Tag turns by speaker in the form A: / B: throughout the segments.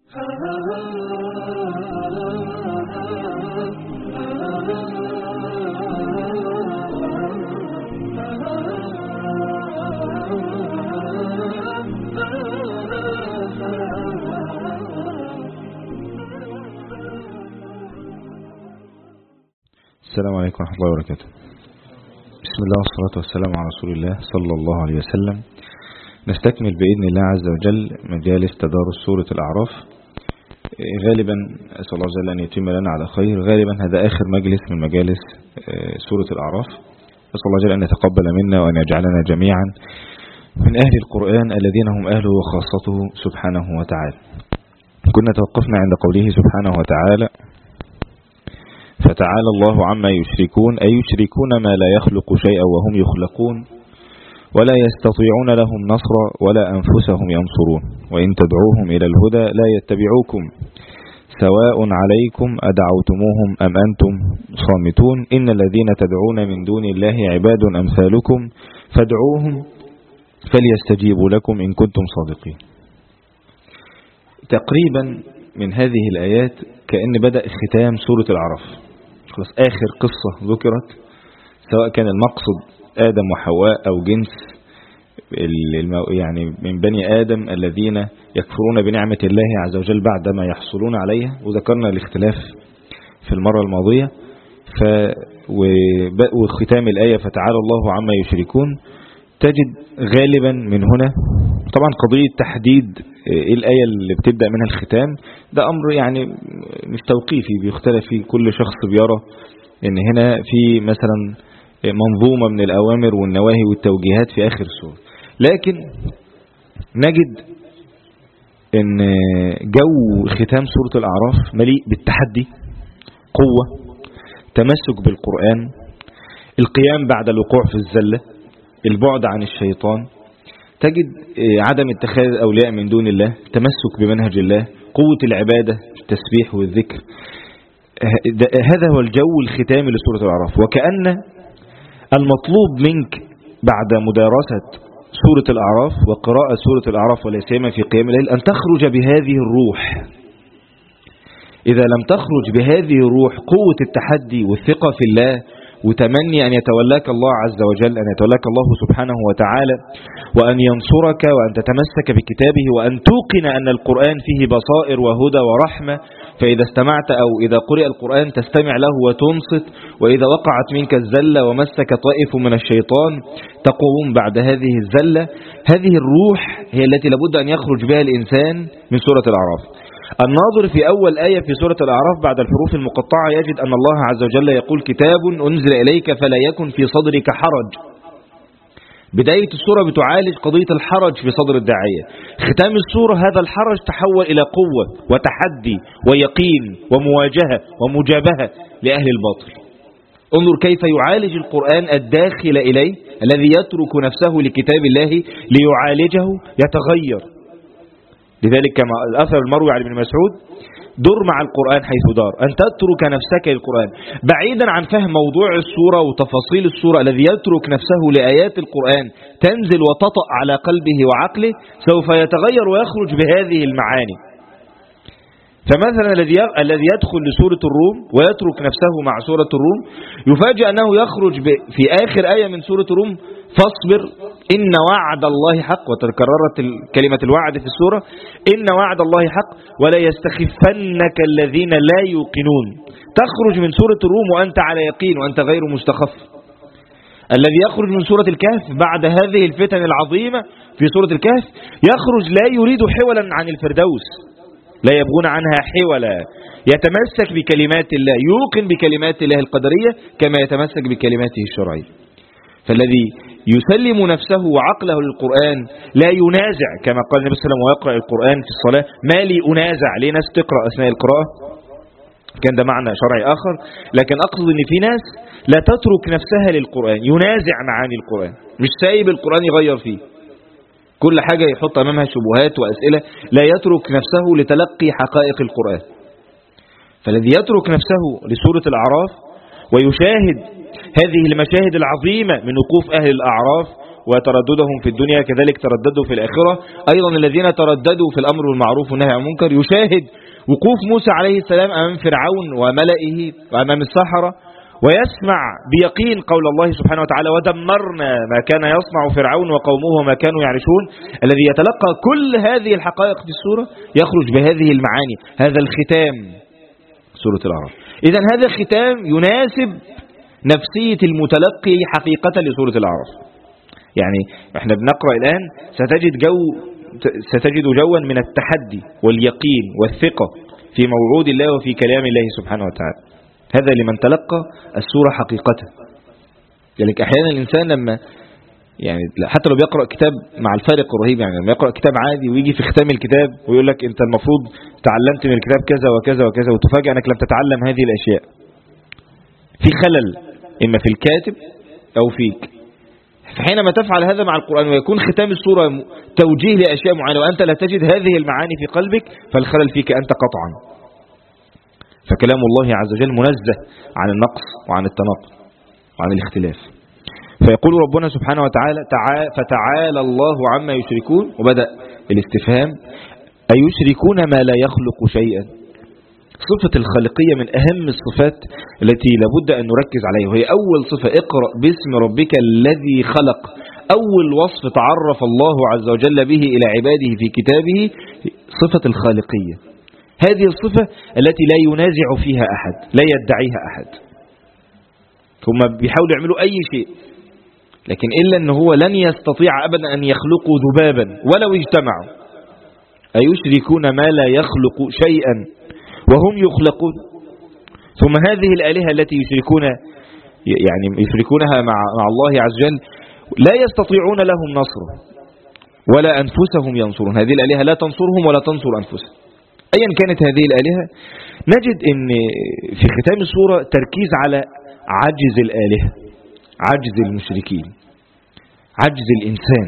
A: السلام عليكم ورحمة الله وبركاته. بسم الله والصلاة والسلام على رسول الله صلى الله عليه وسلم. نستكمل بإذن الله عز وجل مجالس تدارس سورة الأعراف. غالبا أسأل الله عز وجل أن يتم لنا على خير. غالبا هذا آخر مجلس من مجالس سورة الأعراف. أسأل الله عز وجل أن يتقبل منا وأن يجعلنا جميعا من أهل القرآن الذين هم أهله وخاصته سبحانه وتعالى. كنا توقفنا عند قوله سبحانه وتعالى: فتعالى الله عما يشركون، أي يشركون ما لا يخلق شيئا وهم يخلقون ولا يستطيعون لهم نصرا ولا أنفسهم ينصرون، وإن تدعوهم إلى الهدى لا يتبعوكم سواء عليكم أدعوتموهم أم أنتم صامتون، إن الذين تدعون من دون الله عباد أمثالكم فادعوهم فليستجيبوا لكم إن كنتم صادقين. تقريبا من هذه الآيات كأن بدأ ختام سورة الأعراف، خلاص آخر قصة ذكرت، سواء كان المقصد آدم وحواء أو جنس يعني من بني آدم الذين يكفرون بنعمة الله عز وجل بعدما يحصلون عليها، وذكرنا الاختلاف في المرة الماضية. وختام الآية فتعالى الله عما يشركون، تجد غالبا من هنا طبعا قضية تحديد ايه الآية اللي بتبدأ منها الختام، ده أمر يعني مش توقيفي، بيختلف في كل شخص، بيرى ان هنا في مثلا منظومة من الأوامر والنواهي والتوجيهات في آخر السورة، لكن نجد ان جو ختام سورة الأعراف مليء بالتحدي، قوة، تمسك بالقرآن، القيام بعد الوقوع في الزلة، البعد عن الشيطان، تجد عدم اتخاذ الأولياء من دون الله، تمسك بمنهج الله، قوة العبادة، التسبيح والذكر. هذا هو الجو الختامي لسورة الأعراف. وكأن المطلوب منك بعد مدارسة سورة الأعراف وقراءة سورة الأعراف ولا سيما في قيام الليل أن تخرج بهذه الروح. إذا لم تخرج بهذه الروح، قوة التحدي والثقة في الله وتمني أن يتولاك الله عز وجل، أن يتولاك الله سبحانه وتعالى، وأن ينصرك، وأن تتمسك بكتابه، وأن توقن أن القرآن فيه بصائر وهدى ورحمة، فإذا استمعت أو إذا قرئ القرآن تستمع له وتنصت، وإذا وقعت منك الزلة ومسك طائف من الشيطان تقوم بعد هذه الزلة. هذه الروح هي التي لابد أن يخرج بها الإنسان من سورة الأعراف. الناظر في أول آية في سورة الأعراف بعد الحروف المقطعة يجد أن الله عز وجل يقول: كتاب أنزل إليك فلا يكن في صدرك حرج. بداية السورة بتعالج قضية الحرج في صدر الداعية. ختام السورة هذا الحرج تحول إلى قوة وتحدي ويقين ومواجهة ومجابهة لأهل الباطل. انظر كيف يعالج القرآن الداخل إليه الذي يترك نفسه لكتاب الله ليعالجه، يتغير. لذلك كما الأثر المروي عن ابن مسعود: دور مع القرآن حيث دار، أن تترك نفسك للقرآن بعيدا عن فهم موضوع السورة وتفاصيل السورة. الذي يترك نفسه لآيات القرآن تنزل وتطأ على قلبه وعقله سوف يتغير ويخرج بهذه المعاني. فمثلا الذي يدخل لسورة الروم ويترك نفسه مع سورة الروم يفاجأ أنه يخرج في آخر آية من سورة الروم: فاصبر إن وعد الله حق. وتكررت كلمة الوعد في السورة: إن وعد الله حق ولا يستخفنك الذين لا يوقنون. تخرج من سورة الروم وأنت على يقين وأنت غير مستخف. الذي يخرج من سورة الكهف بعد هذه الفتن العظيمة في سورة الكهف يخرج لا يريد حولا عن الفردوس، لا يبغون عنها حولا، يتمسك بكلمات الله، يوقن بكلمات الله القدرية كما يتمسك بكلماته الشرعية. فالذي يسلم نفسه وعقله للقرآن لا ينازع، كما قال النبي صلى الله عليه وسلم: ويقرأ القرآن في الصلاة ما لي أنازع. ليه ناس تقرأ أثناء القراءة؟ كان ده معنى شرعي آخر، لكن أقصد أن في ناس لا تترك نفسها للقرآن، ينازع معاني القرآن، مش سايب القرآن يغير فيه، كل حاجة يحط أمامها شبهات وأسئلة، لا يترك نفسه لتلقي حقائق القرآن. فالذي يترك نفسه لسورة الأعراف ويشاهد هذه المشاهد العظيمة من وقوف أهل الأعراف وترددهم في الدنيا كذلك ترددوا في الآخرة. أيضا الذين ترددوا في الأمر بالمعروف والنهي عن المنكر يشاهد وقوف موسى عليه السلام أمام فرعون وملئه وأمام السحرة، ويسمع بيقين قول الله سبحانه وتعالى ودمرنا ما كان يصنع فرعون وقومه وما كانوا يعرشون. الذي يتلقى كل هذه الحقائق في السورة يخرج بهذه المعاني. هذا الختام سورة الأعراف. إذن هذا الختام يناسب نفسية المتلقي حقيقة لسورة الأعراف. يعني احنا بنقرأ الآن ستجد جوا من التحدي واليقين والثقة في موعود الله وفي كلام الله سبحانه وتعالى. هذا لمن تلقى السورة حقيقة. يعني أحيانا الإنسان لما يعني حتى لو بيقرأ كتاب مع الفارق الرهيب، يعني لما يقرأ كتاب عادي ويجي في ختام الكتاب ويقول لك أنت المفروض تعلمت من الكتاب كذا وكذا وكذا، وتفاجأ أنك لم تتعلم هذه الأشياء. في خلل إما في الكاتب أو فيك. فحينما تفعل هذا مع القرآن ويكون ختام السورة توجيه لأشياء معينة وأنت لا تجد هذه المعاني في قلبك، فالخلل فيك أنت قطعا. فكلام الله عز وجل منزه عن النقص وعن التناقض وعن الاختلاف. فيقول ربنا سبحانه وتعالى فتعالى الله عما يشركون، وبدأ الاستفهام أيشركون ما لا يخلق شيئا. صفة الخالقية من أهم الصفات التي لابد أن نركز عليها، وهي أول صفة اقرأ باسم ربك الذي خلق. أول وصف تعرف الله عز وجل به إلى عباده في كتابه صفة الخالقية. هذه الصفة التي لا ينازع فيها أحد، لا يدعيها أحد. ثم بيحاولوا يعملوا أي شيء، لكن إلا أنه هو لن يستطيع أبدا أن يخلقوا ذبابا ولو اجتمعوا. أيشركون ما لا يخلق شيئا وهم يخلقون. ثم هذه الآلهة التي يشركونها مع الله عز وجل لا يستطيعون لهم نصر ولا أنفسهم ينصرون. هذه الآلهة لا تنصرهم ولا تنصر أنفسهم. أيا كانت هذه الآلهة، نجد أن في ختام السورة تركيز على عجز الآلهة، عجز المشركين، عجز الإنسان.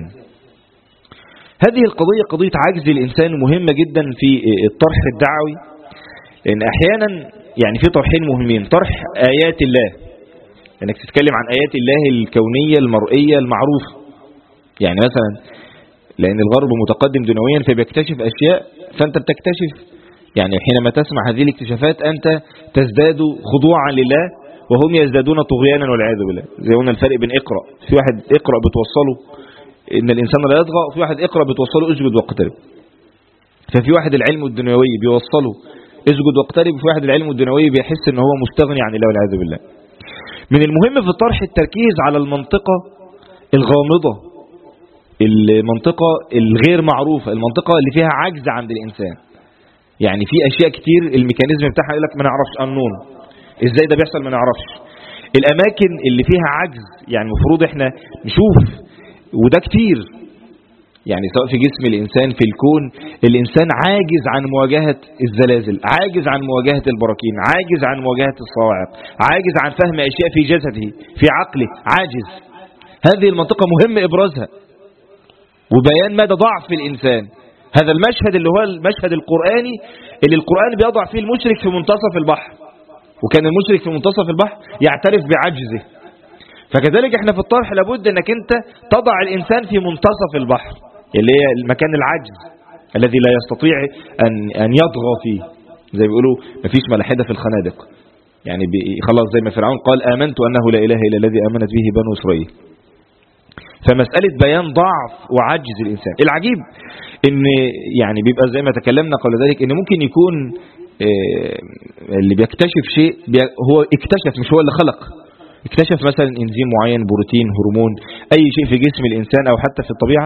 A: هذه القضية قضية عجز الإنسان مهمة جدا في الطرح الدعوي، لأن أحيانا يعني في طرحين مهمين: طرح آيات الله، أنك تتكلم عن آيات الله الكونية المرئية المعروفة. يعني مثلا لأن الغرب متقدم دنيويا فبيكتشف أشياء، فأنت بتكتشف يعني حينما تسمع هذه الاكتشافات أنت تزداد خضوعا لله وهم يزدادون طغيانا والعياذ بالله. زي قلنا الفرق بين اقرأ، في واحد اقرأ بتوصله إن الإنسان لا يطغى، وفي واحد اقرأ بتوصله اسجد واقترب. ففي واحد العلم الدنيوي بيوصله اسجد واقترب، وفي واحد العلم الدنيوي بيحس إن هو مستغني عن الله والعياذ بالله. من المهم في الطرح التركيز على المنطقة الغامضة، المنطقة الغير معروفة، المنطقة اللي فيها عجز عند الإنسان. يعني في أشياء كتير الميكانيزم بتاعها يقول لك ما نعرفش قانون إزاي ده بيحصل، ما نعرفش. الأماكن اللي فيها عجز يعني المفروض إحنا نشوف، وده كتير. يعني سواء في جسم الإنسان في الكون، الإنسان عاجز عن مواجهة الزلازل، عاجز عن مواجهة البراكين، عاجز عن مواجهة الصواعق، عاجز عن فهم أشياء في جسده في عقله، عاجز. هذه المنطقة مهم إبرازها وبيان مدى ضعف الإنسان. هذا المشهد اللي هو المشهد القرآني اللي القرآن بيضع فيه المشرك في منتصف البحر، وكان المشرك في منتصف البحر يعترف بعجزه. فكذلك احنا في الطرح لابد انك انت تضع الإنسان في منتصف البحر اللي هي المكان العجز الذي لا يستطيع أن يضغى فيه. زي بيقولوا مفيش ملاحدة في الخنادق، يعني خلاص زي ما فرعون قال آمنت أنه لا إله إلا الذي آمنت به بنو إسرائيل. فمسألة بيان ضعف وعجز الإنسان. العجيب ان يعني بيبقى زي ما تكلمنا قبل ذلك ان ممكن يكون اللي بيكتشف شيء هو اكتشف، مش هو اللي خلق. اكتشف مثلا انزيم معين، بروتين، هرمون، اي شيء في جسم الانسان او حتى في الطبيعة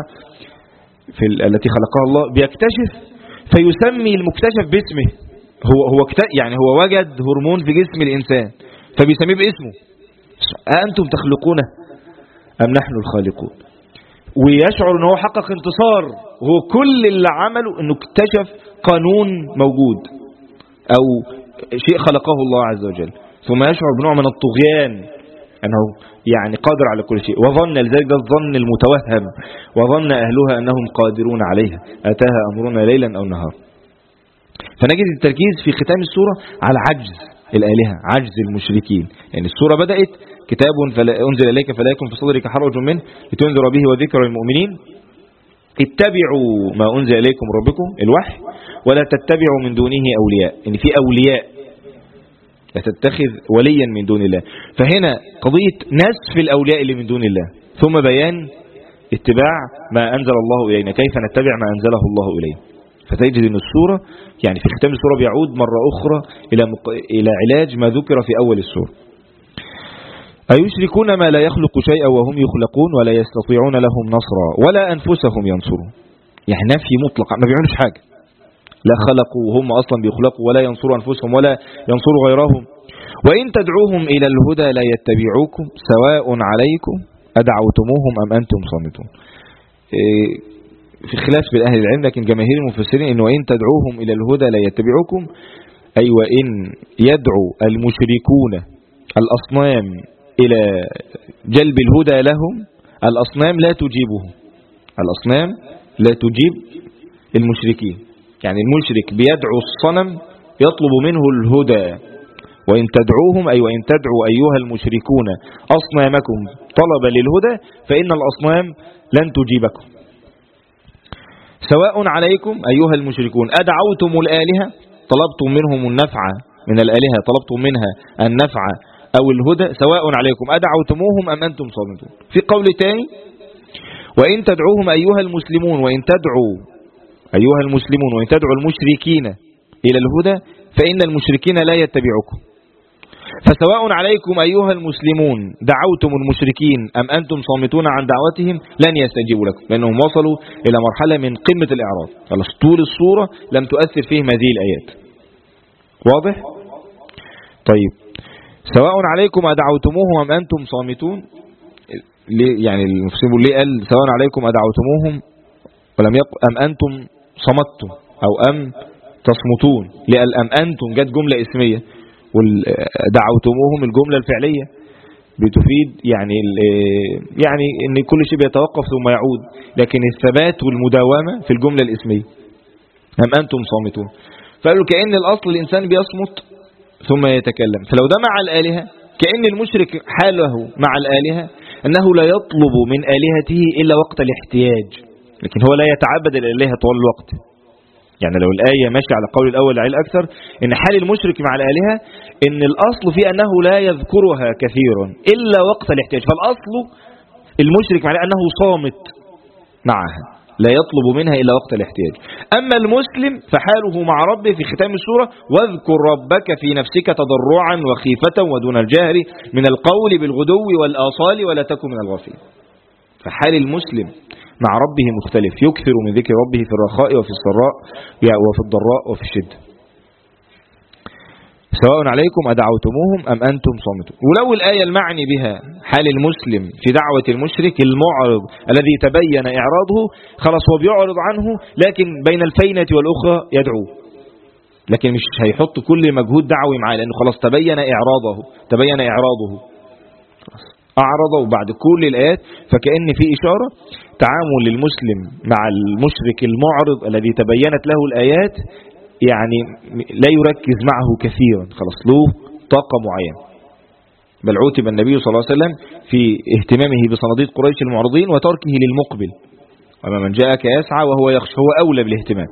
A: التي خلقها الله، بيكتشف فيسمي المكتشف باسمه. يعني هو وجد هرمون في جسم الانسان فبيسميه باسمه. أأنتم تخلقونه أم نحن الخالقون؟ ويشعر ان هو حقق انتصار، وهو كل اللي عمله انه اكتشف قانون موجود او شيء خلقه الله عز وجل. ثم يشعر بنوع من الطغيان انه يعني قادر على كل شيء، وظن لذلك ده الظن المتوهم، وظن اهلها انهم قادرون عليها اتاها امرنا ليلا او نهار. فنجد التركيز في ختام السورة على عجز الآلهة، عجز المشركين. يعني السورة بدأت كتاب أنزل إليك فلا يكن في صدرك حرج منه لتنذر به وذكر المؤمنين، اتبعوا ما أنزل إليكم ربكم الوحي ولا تتبعوا من دونه أولياء. إن في أولياء، لا تتخذ وليا من دون الله. فهنا قضية نسف الأولياء اللي من دون الله، ثم بيان اتباع ما أنزل الله إلينا، كيف نتبع ما أنزله الله إلينا. فتجد أن السورة يعني في ختام السورة بيعود مرة أخرى إلى علاج ما ذكر في أول السورة. أيشركون ما لا يخلق شيئا وهم يخلقون ولا يستطيعون لهم نصرا ولا أنفسهم ينصرون. يعني نفي مطلق، ما بيعملوش حاجة، لا خلقوا هم أصلا بيخلقوا ولا ينصروا أنفسهم ولا ينصروا غيرهم. وإن تدعوهم إلى الهدى لا يتبعوكم سواء عليكم أدعوتموهم أم أنتم صامتون. في خلاف بين أهل العلم، لكن جماهير المفسرين إن وإن تدعوهم إلى الهدى لا يتبعوكم، أي وإن يدعو المشركون الأصنام إلى جلب الهدى لهم، الأصنام لا تجيبهم، الأصنام لا تجيب المشركين. يعني المشرك بيدعو الصنم يطلب منه الهدى. وإن تدعوهم أي وإن تدعوا أيها المشركون أصنامكم طلبا للهدى فإن الأصنام لن تجيبكم. سواء عليكم أيها المشركون أدعوتم الآلهة، طلبتم منهم النفع من الآلهة، طلبتم منها النفع أو الهدى، سواء عليكم أدعوتموهم أم أنتم صامتون. في قول تاني وإن تدعوهم أيها المسلمون، وإن تدعوا أيها المسلمون وإن تدعوا المشركين إلى الهدى فإن المشركين لا يتبعكم. فسواء عليكم أيها المسلمون دعوتم المشركين أم أنتم صامتون عن دعوتهم لن يستجيبوا لكم، لأنهم وصلوا إلى مرحلة من قمة الإعراض. طول الصورة لم تؤثر فيهم هذه الآيات. واضح؟ طيب، سواء عليكم أدعوتموهم أم أنتم صامتون. يعني المفسر ليه قال سواء عليكم أدعوتموهم ولم يقل أم أنتم صمتم أو أم تصمتون؟ ليه قال أم أنتم؟ جت جملة اسمية، ودعوتموهم الجملة الفعلية بتفيد يعني ان كل شيء بيتوقف ثم يعود، لكن الثبات والمداومة في الجملة الاسمية. أم أنتم صامتون، فقالوا كأن الأصل الإنسان بيصمت ثم يتكلم. فلو ده مع الآلهة كأن المشرك حاله مع الآلهة أنه لا يطلب من آلهته إلا وقت الاحتياج، لكن هو لا يتعبد الآلهة طول الوقت. يعني لو الآية ماشية على قول الأول العيل أكثر، إن حال المشرك مع الآلهة إن الأصل فيه أنه لا يذكرها كثيرا إلا وقت الاحتياج. فالأصل المشرك مع أنه صامت معها لا يطلب منها إلا وقت الاحتياج. أما المسلم فحاله مع ربه في ختام السورة واذكر ربك في نفسك تضرعا وخيفة ودون الجهر من القول بالغدو والآصال ولا تكن من الغافلين. فحال المسلم مع ربه مختلف، يكثر من ذكر ربه في الرخاء وفي السراء وفي الضراء وفي الشدة. سواء عليكم أدعوتموهم أم أنتم صامتون. ولو الآية المعني بها حال المسلم في دعوة المشرك المعرض الذي تبين إعراضه، خلاص هو بيعرض عنه لكن بين الفينة والأخرى يدعو، لكن مش هيحط كل مجهود دعوي معاه لأنه خلاص تبين إعراضه أعرض. وبعد كل الآيات فكأن في إشارة تعامل المسلم مع المشرك المعرض الذي تبينت له الآيات، يعني لا يركز معه كثيرا، خلاص له طاقة معينة. بل عوتب النبي صلى الله عليه وسلم في اهتمامه بصناديد قريش المعرضين وتركه للمقبل. وما من جاءك يسعى وهو يخشى، هو أولى بالاهتمام.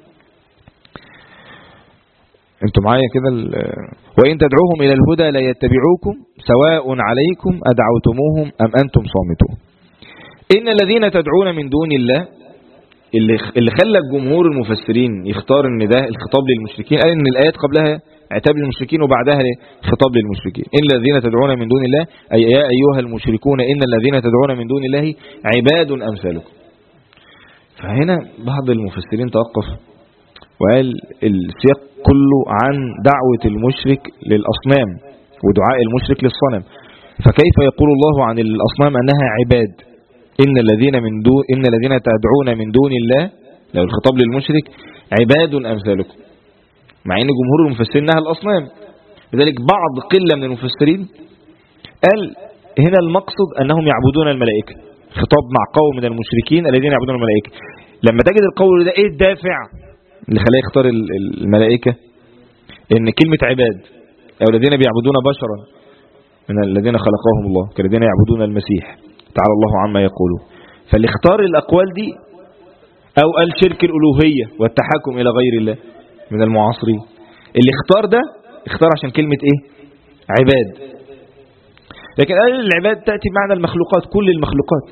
A: انتم معايا كده؟ وإن تدعوهم إلى الهدى لا يتبعوكم سواء عليكم أدعوتموهم أم أنتم صامتون. إن الذين تدعون من دون الله، اللي خلى الجمهور المفسرين يختار ان ده الخطاب للمشركين، قال ان الآيات قبلها عتاب للمشركين وبعدها خطاب للمشركين. إن الذين تدعون من دون الله أي يا أيها المشركون إن الذين تدعون من دون الله عباد أمثالكم. فهنا بعض المفسرين توقف وقال السياق كله عن دعوة المشرك للأصنام ودعاء المشرك للصنم، فكيف يقول الله عن الأصنام أنها عباد؟ إن الذين تدعون من دون الله، لو الخطاب للمشرك عباد أمثالكم، مع أن جمهور المفسرين أنها الأصنام. لذلك بعض قلة من المفسرين قال هنا المقصد أنهم يعبدون الملائكة، خطاب مع قوم من المشركين الذين يعبدون الملائكة. لما تجد القول ده إيه الدافع اللي خلاه يختار الملائكة؟ إن كلمة عباد أو الذين بيعبدون بشرا من الذين خلقهم الله كالذين يعبدون المسيح تعالى الله عما يقولون. فاللي اختار الأقوال دي أو قال شرك الألوهية والتحكم إلى غير الله من المعاصرين، اللي اختار ده اختار عشان كلمة ايه؟ عباد. لكن قال العباد تأتي بمعنى المخلوقات، كل المخلوقات،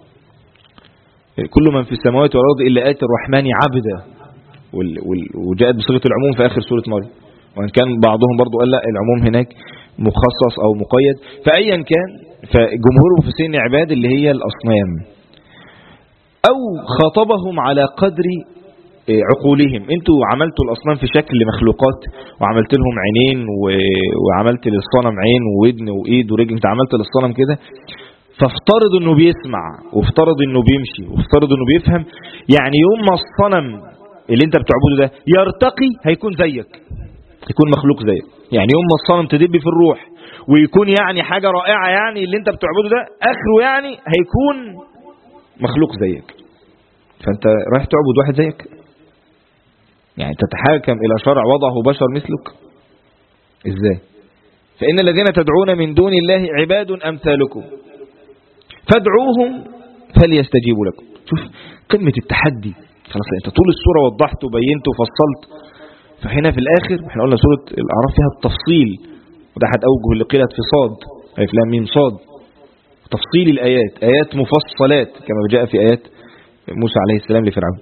A: كل من في السماوات والأرض إلا آتي الرحمن عبدا، وجاءت بصيغة العموم في آخر سورة مريم، وإن كان بعضهم برضو قال لا العموم هناك مخصص أو مقيد. فأيا كان فجمهور المفسرين عباد اللي هي الأصنام، أو خاطبهم على قدر عقولهم. انتوا عملتوا الأصنام في شكل مخلوقات وعملت لهم عينين وعملت للصنم عين وودن وإيد ورجل، انت عملت للصنم كده، فافترض انه بيسمع وافترض انه بيمشي وافترض انه بيفهم. يعني يوم ما الصنم اللي انت بتعبده ده يرتقي هيكون زيك، يكون مخلوق زيك. يعني يوم ما الصنم تدب في الروح ويكون يعني حاجة رائعة، يعني اللي انت بتعبده ده اخره يعني هيكون مخلوق زيك. فانت رايح تعبد واحد زيك، يعني تتحاكم الى شرع وضعه بشر مثلك ازاي؟ فإن الذين تدعون من دون الله عباد أمثالكم فادعوهم فليستجيبوا لكم. شوف قمة التحدي، خلاص انت طول السورة وضحت وبينت وفصلت، فهنا في الآخر احنا قلنا سورة الأعراف فيها التفصيل، وده أحد أوجه اللي قيلت في صاد ألف لام ميم صاد، تفصيل الآيات، آيات مفصلات كما جاء في آيات موسى عليه السلام لفرعون.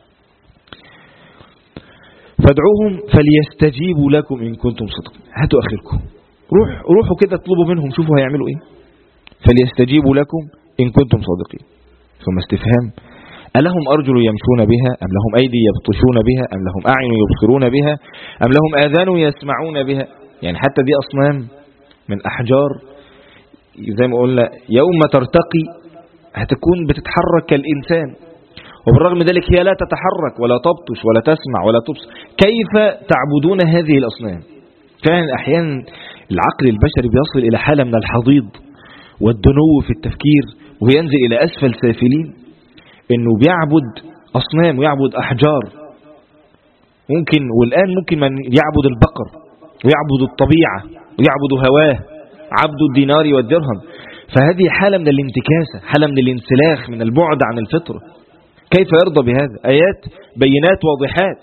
A: فادعوهم فليستجيبوا لكم إن كنتم صادقين. هاتوا آخركم، روحوا كده اطلبوا منهم، شوفوا هيعملوا ايه. فليستجيبوا لكم إن كنتم صادقين. ثم استفهام: ألهم أرجل يمشون بها أم لهم أيدي يبطشون بها أم لهم أعين يبصرون بها أم لهم آذان يسمعون بها؟ يعني حتى دي أصنام من أحجار زي ما قلنا يوم ما ترتقي هتكون بتتحرك كالإنسان، وبالرغم من ذلك هي لا تتحرك ولا تبطش ولا تسمع ولا تبصر. كيف تعبدون هذه الأصنام؟ فعلا أحيانا العقل البشري بيصل إلى حالة من الحضيض والدنو في التفكير وينزل إلى أسفل سافلين، إنه بيعبد أصنام ويعبد أحجار. ممكن والآن ممكن من يعبد البقر ويعبد الطبيعة ويعبد هواه، عبد الدينار والدرهم. فهذه حالة من الانتكاسة، حالة من الانسلاخ، من البعد عن الفطرة. كيف يرضى بهذا؟ آيات بينات واضحات.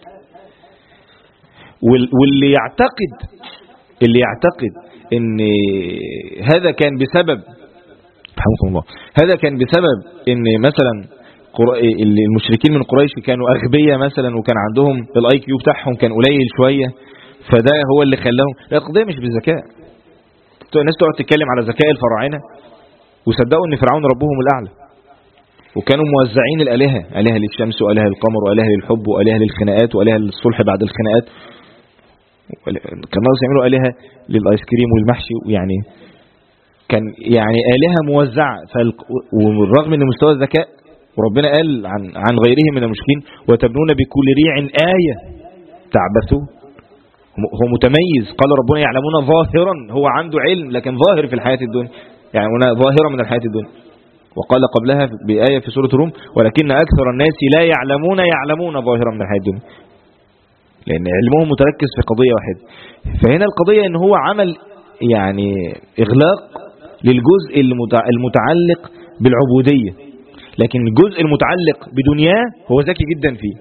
A: واللي يعتقد ان هذا كان بسبب رحمكم الله، هذا كان بسبب ان مثلا المشركين من قريش كانوا أغبياء مثلا وكان عندهم الاي كيو بتاعهم كان قليل شوية، فده هو اللي خلاهم. لا، القضية مش بالذكاء. الناس تقعد تتكلم على ذكاء الفراعنة وصدقوا ان فرعون ربهم الأعلى، وكانوا موزعين الآلهة، آلهة للشمس وآلهة للقمر وآلهة للحب وآلهة للخناقات وآلهة للصلح بعد الخناقات. كانوا يعملوا آلهة للآيس كريم والمحشي، يعني كان يعني آلهة موزعة. والرغم من مستوى الذكاء، وربنا قال عن غيرهم من المشركين: وتبنون بكل ريع آية تعبثون. هو متميز. قال ربنا: يعلمون ظاهرا، هو عنده علم لكن ظاهر في الحياة الدنيا، يعني ظاهرة من الحياة الدنيا. وقال قبلها بآية في سورة الروم: ولكن أكثر الناس لا يعلمون ظاهرا من الحياة الدنيا، لأن علمهم متركز في قضية واحدة. فهنا القضية إن هو عمل يعني إغلاق للجزء المتعلق بالعبودية، لكن الجزء المتعلق بدنياه هو ذكي جدا فيه.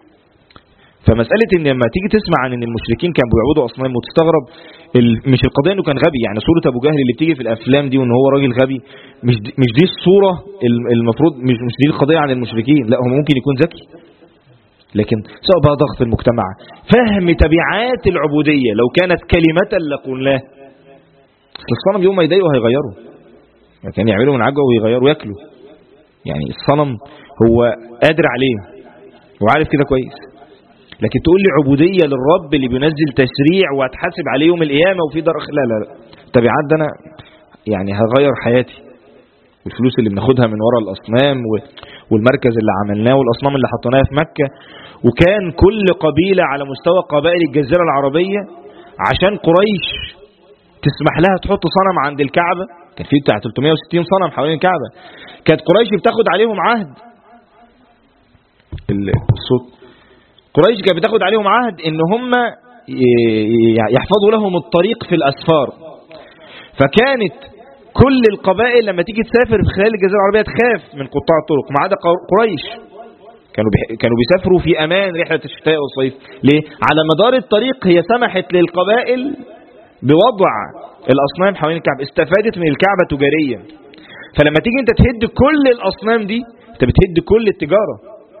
A: فمسألة إن لما تيجي تسمع عن إن المشركين كانوا بيعبدوا أصنام وتستغرب، مش القضية إنه كان غبي. يعني صورة أبو جهل اللي بتيجي في الأفلام دي وإن هو راجل غبي، مش دي الصورة المفروض، مش دي القضية عن المشركين. لا، هو ممكن يكون ذكي، لكن سواء بقى ضغط المجتمع، فهم تبعات العبودية. لو كانت كلمة لقلناه. الصنم يوم ما يضايقوا هيغيروا، كان يعملوا من عجوة ويغيروا ويأكلوا. يعني الصنم هو قادر عليه وعارف كده كويس، لكن تقول لي عبودية للرب اللي بينزل تشريع وهتحاسب عليه يوم القيامة وفي دار لا لا لا، التبعات ده أنا يعني هغير حياتي، والفلوس اللي بناخدها من وراء الأصنام والمركز اللي عملناه والأصنام اللي حطيناها في مكة. وكان كل قبيلة على مستوى قبائل الجزيرة العربية عشان قريش تسمح لها تحط صنم عند الكعبة، كان في بتاع 360 صنم حوالين الكعبة، كانت قريش بتاخد عليهم عهد. الصوت قريش كانت بتاخد عليهم عهد ان هم يحفظوا لهم الطريق في الأسفار. فكانت كل القبائل لما تيجي تسافر في خلال الجزيرة العربية تخاف من قطاع الطرق، ما عدا قريش كانوا بيسافروا في أمان رحلة الشتاء والصيف. ليه؟ على مدار الطريق هي سمحت للقبائل بوضع الأصنام حوالين الكعبة، استفادت من الكعبة تجاريا. فلما تيجي انت تهد كل الأصنام دي، انت بتهد كل التجارة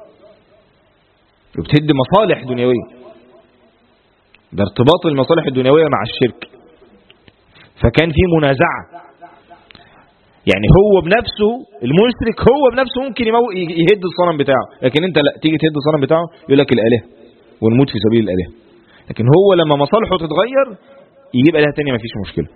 A: وبتهد مصالح دنيوية. ده ارتباط المصالح الدنيوية مع الشرك. فكان في منازعة، يعني هو بنفسه المشرك هو بنفسه ممكن يهد الصنم بتاعه، لكن انت لا، تيجي تهد الصنم بتاعه يقول لك الآلهة ونموت في سبيل الآلهة. لكن هو لما مصالحه تتغير يجيب آلهة تانية، مفيش مشكلة.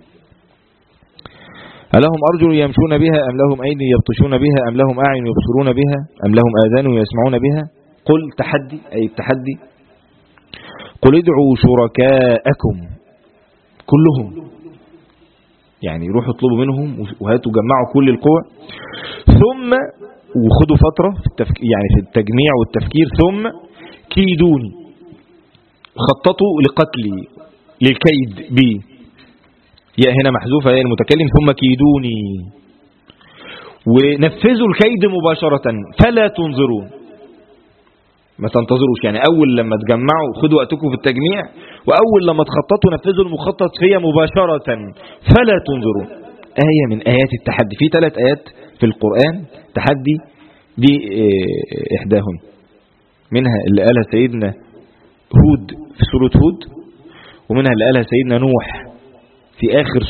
A: ألهم أرجل يمشون بها أم لهم أيدي يبطشون بها أم لهم أعين يبصرون بها أم لهم آذان يسمعون بها. قل تحدي، أي التحدي، قل ادعوا شركاءكم كلهم، يعني روحوا اطلبوا منهم وهاتوا جمعوا كل القوى، ثم وخدوا فترة في يعني في التجميع والتفكير، ثم كيدوني، خططوا لقتلي، للكيد بي، يا هنا محذوفة يا المتكلم، ثم كيدوني، ونفذوا الكيد مباشرة فلا تنظرون، ما تنتظروش. يعني أول لما تجمعوا خدوا وقتكم في التجميع، وأول لما تخططوا نفذوا المخطط فيها مباشرة فلا تنظرون. آية من آيات التحدي. في 3 آيات في القرآن تحدي، دي إحداهم، منها اللي قالها سيدنا هود في سورة هود، ومنها اللي قالها سيدنا نوح في آخر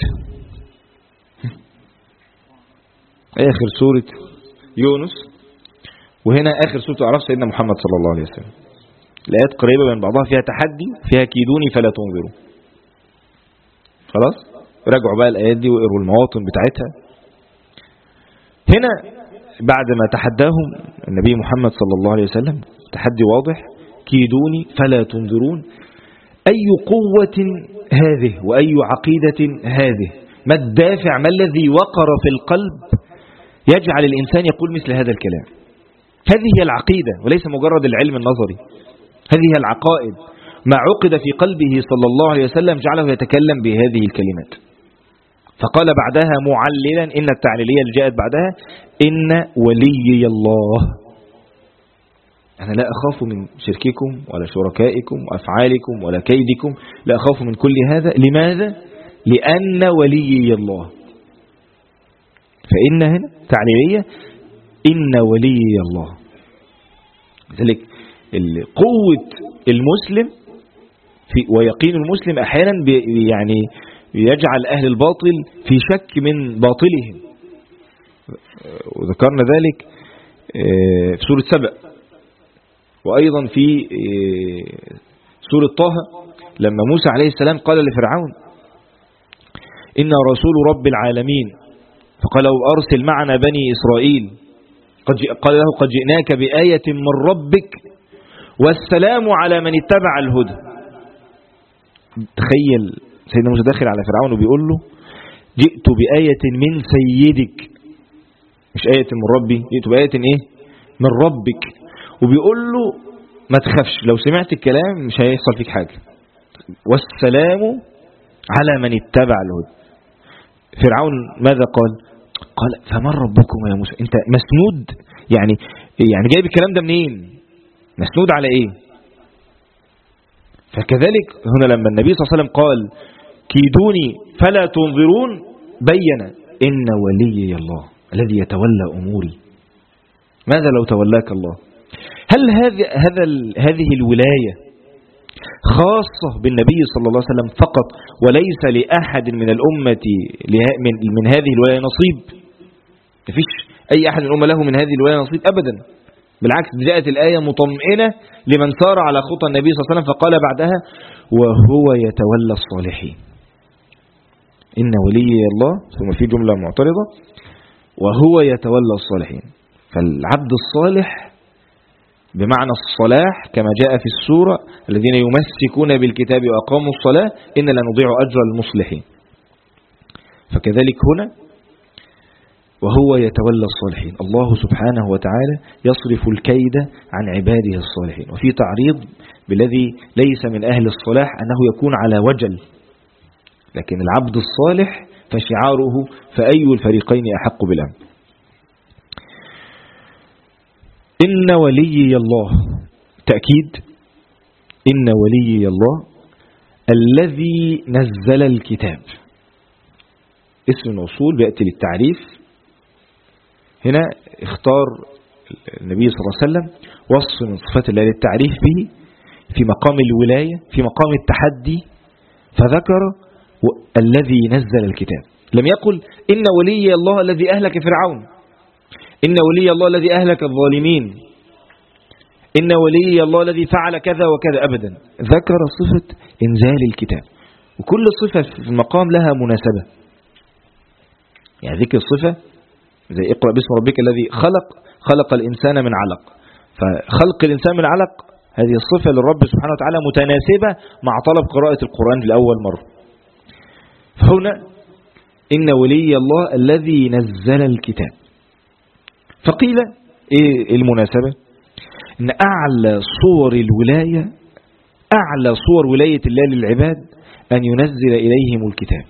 A: سورة يونس، وهنا آخر سورة الأعراف سيدنا محمد صلى الله عليه وسلم. الآيات قريبة من بعضها، فيها تحدي، فيها كيدوني فلا تنظروا. خلاص راجعوا بقى الآيات دي وقروا المواطن بتاعتها. هنا بعد ما تحداهم النبي محمد صلى الله عليه وسلم تحدي واضح، كيدوني فلا تنظرون. أي قوة هذه وأي عقيدة هذه؟ ما الدافع، ما الذي وقر في القلب يجعل الإنسان يقول مثل هذا الكلام؟ هذه هي العقيدة وليس مجرد العلم النظري، هذه هي العقائد. ما عقد في قلبه صلى الله عليه وسلم جعله يتكلم بهذه الكلمات. فقال بعدها معللا، إن التعليلية اللي جاءت بعدها، إن وليي الله. أنا لا أخاف من شرككم ولا شركائكم وأفعالكم ولا كيدكم، لا أخاف من كل هذا. لماذا؟ لأن وليي الله. فإن هنا تعليلية، إن وليي الله. لذلك قوة المسلم ويقين المسلم أحيانا يعني يجعل أهل الباطل في شك من باطلهم، وذكرنا ذلك في سورة سبأ، وأيضا في سورة طه لما موسى عليه السلام قال لفرعون إن رسول رب العالمين، فقال له أرسل معنا بني إسرائيل، قال له قد جئناك بآية من ربك والسلام على من اتبع الهدى. تخيل سيدنا موسى داخل على فرعون وبيقول له جئت بآية من سيدك، مش آية من ربي، جئت بآية إيه؟ من ربك. وبيقول له ما تخافش، لو سمعت الكلام مش هيحصل فيك حاجة، والسلام على من اتبع الهدى. فرعون ماذا قال؟ قال فمن ربكم يا موسى؟ انت مسنود، يعني جايب الكلام ده منين؟ مسنود على ايه؟ فكذلك هنا لما النبي صلى الله عليه وسلم قال كيدوني فلا تنظرون، بين إن وليي الله الذي يتولى أموري. ماذا لو تولاك الله؟ هل هذه الولاية خاصة بالنبي صلى الله عليه وسلم فقط وليس لأحد من الأمة من هذه الولاية نصيب؟ مفيش أي أحد من الأمة له من هذه الولاية نصيب أبدا. بالعكس جاءت الآية مطمئنة لمن سار على خطى النبي صلى الله عليه وسلم، فقال بعدها وهو يتولى الصالحين. إن ولي الله، ثم في جملة معترضة، وهو يتولى الصالحين. فالعبد الصالح بمعنى الصلاح كما جاء في السورة الذين يمسكون بالكتاب وأقاموا الصلاة إن لا نضيع أجر المصلحين. فكذلك هنا وهو يتولى الصالحين. الله سبحانه وتعالى يصرف الكيد عن عباده الصالحين. وفي تعريض بالذي ليس من أهل الصلاح أنه يكون على وجل، لكن العبد الصالح فشعاره فأي الفريقين أحق بالأمن. إن وليي الله، تأكيد، إن وليي الله الذي نزل الكتاب. اسم الموصول بيأتي للتعريف. هنا اختار النبي صلى الله عليه وسلم وصف من صفات الله للتعريف به في مقام الولاية، في مقام التحدي، فذكر الذي نزل الكتاب. لم يقل إن ولي الله الذي أهلك فرعون، إن ولي الله الذي أهلك الظالمين، إن ولي الله الذي فعل كذا وكذا، أبدا. ذكر صفة إنزال الكتاب، وكل صفة في المقام لها مناسبة. يعني ذكر الصفة زي اقرأ باسم ربك الذي خلق الإنسان من علق، فخلق الإنسان من علق هذه الصفة للرب سبحانه وتعالى متناسبة مع طلب قراءة القرآن لأول مرة. فهنا إن ولي الله الذي نزل الكتاب. فقيل إيه المناسبة؟ إن أعلى صور الولاية، أعلى صور ولاية الله للعباد أن ينزل إليهم الكتاب.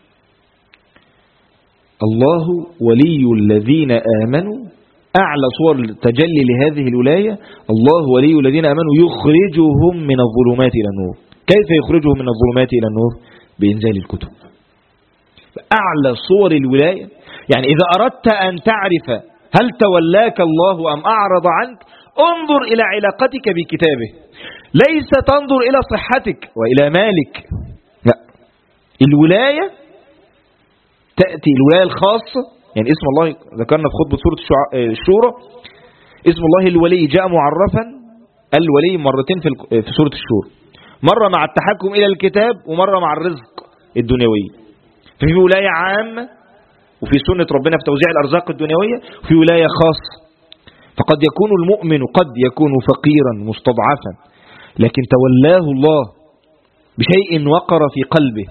A: الله ولي الذين آمنوا، أعلى صور التجلي لهذه الولاية الله ولي الذين آمنوا يخرجهم من الظلمات إلى النور. كيف يخرجهم من الظلمات إلى النور؟ بإنزال الكتب. أعلى صور الولاية. يعني إذا أردت أن تعرف هل تولاك الله أم أعرض عنك، انظر إلى علاقتك بكتابه، ليس تنظر إلى صحتك وإلى مالك، لا. الولاية تأتي الولاية الخاصة. يعني اسم الله ذكرنا في خطبة سورة الشورى، اسم الله الولي جاء معرفا الولي مرتين في سورة الشورى، مرة مع التحكم إلى الكتاب ومرة مع الرزق الدنيوي. ففي ولاية عامة وفي سنة ربنا في توزيع الأرزاق الدنيوية، وفي ولاية خاصة. فقد يكون المؤمن قد يكون فقيرا مستضعفا، لكن تولاه الله بشيء وقر في قلبه.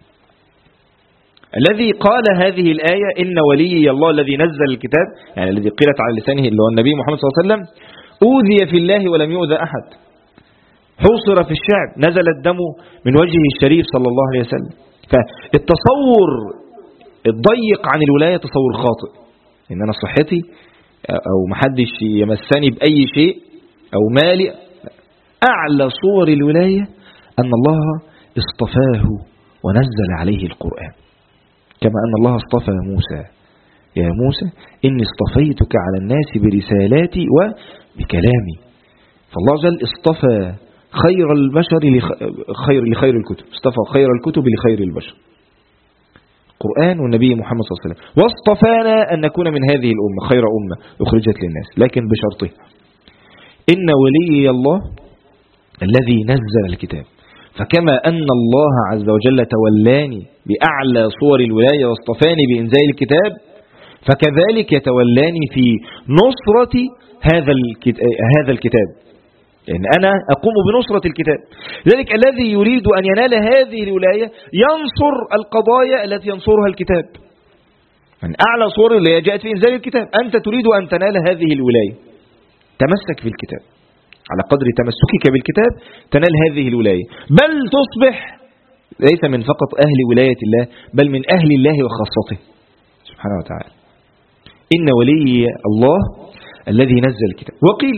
A: الذي قال هذه الآية إن ولي الله الذي نزل الكتاب، يعني الذي قيلت على لسانه اللي هو النبي محمد صلى الله عليه وسلم، أوذي في الله ولم يؤذى أحد، حوصر في الشعب، نزل الدم من وجهه الشريف صلى الله عليه وسلم. فالتصور الضيق عن الولاية تصور خاطئ، إن أنا صحتي أو محدش يمسني بأي شيء أو مالي. أعلى صور الولاية أن الله اصطفاه ونزل عليه القرآن، كما أن الله اصطفى موسى، يا موسى إني اصطفيتك على الناس برسالاتي وبكلامي. فالله جل اصطفى خير البشر لخير الكتب، اصطفى خير الكتب لخير البشر، القرآن والنبي محمد صلى الله عليه وسلم. واصطفانا أن نكون من هذه الأمة خير أمة أخرجت للناس، لكن بشرطه إن ولي الله الذي نزل الكتاب. فكما أن الله عز وجل تولاني بأعلى صور الولاية واصطفاني بإنزال الكتاب، فكذلك يتولاني في نصرة هذا الكتاب، لأن أنا أقوم بنصرة الكتاب. لذلك الذي يريد أن ينال هذه الولاية ينصر القضايا التي ينصرها الكتاب. من أعلى صور الولاية جاءت في إنزال الكتاب. أنت تريد أن تنال هذه الولاية، تمسك بالكتاب، على قدر تمسكك بالكتاب تنال هذه الولاية، بل تصبح ليس من فقط أهل ولاية الله، بل من أهل الله وخاصته سبحانه وتعالى. إن ولي الله الذي نزل الكتاب. وقيل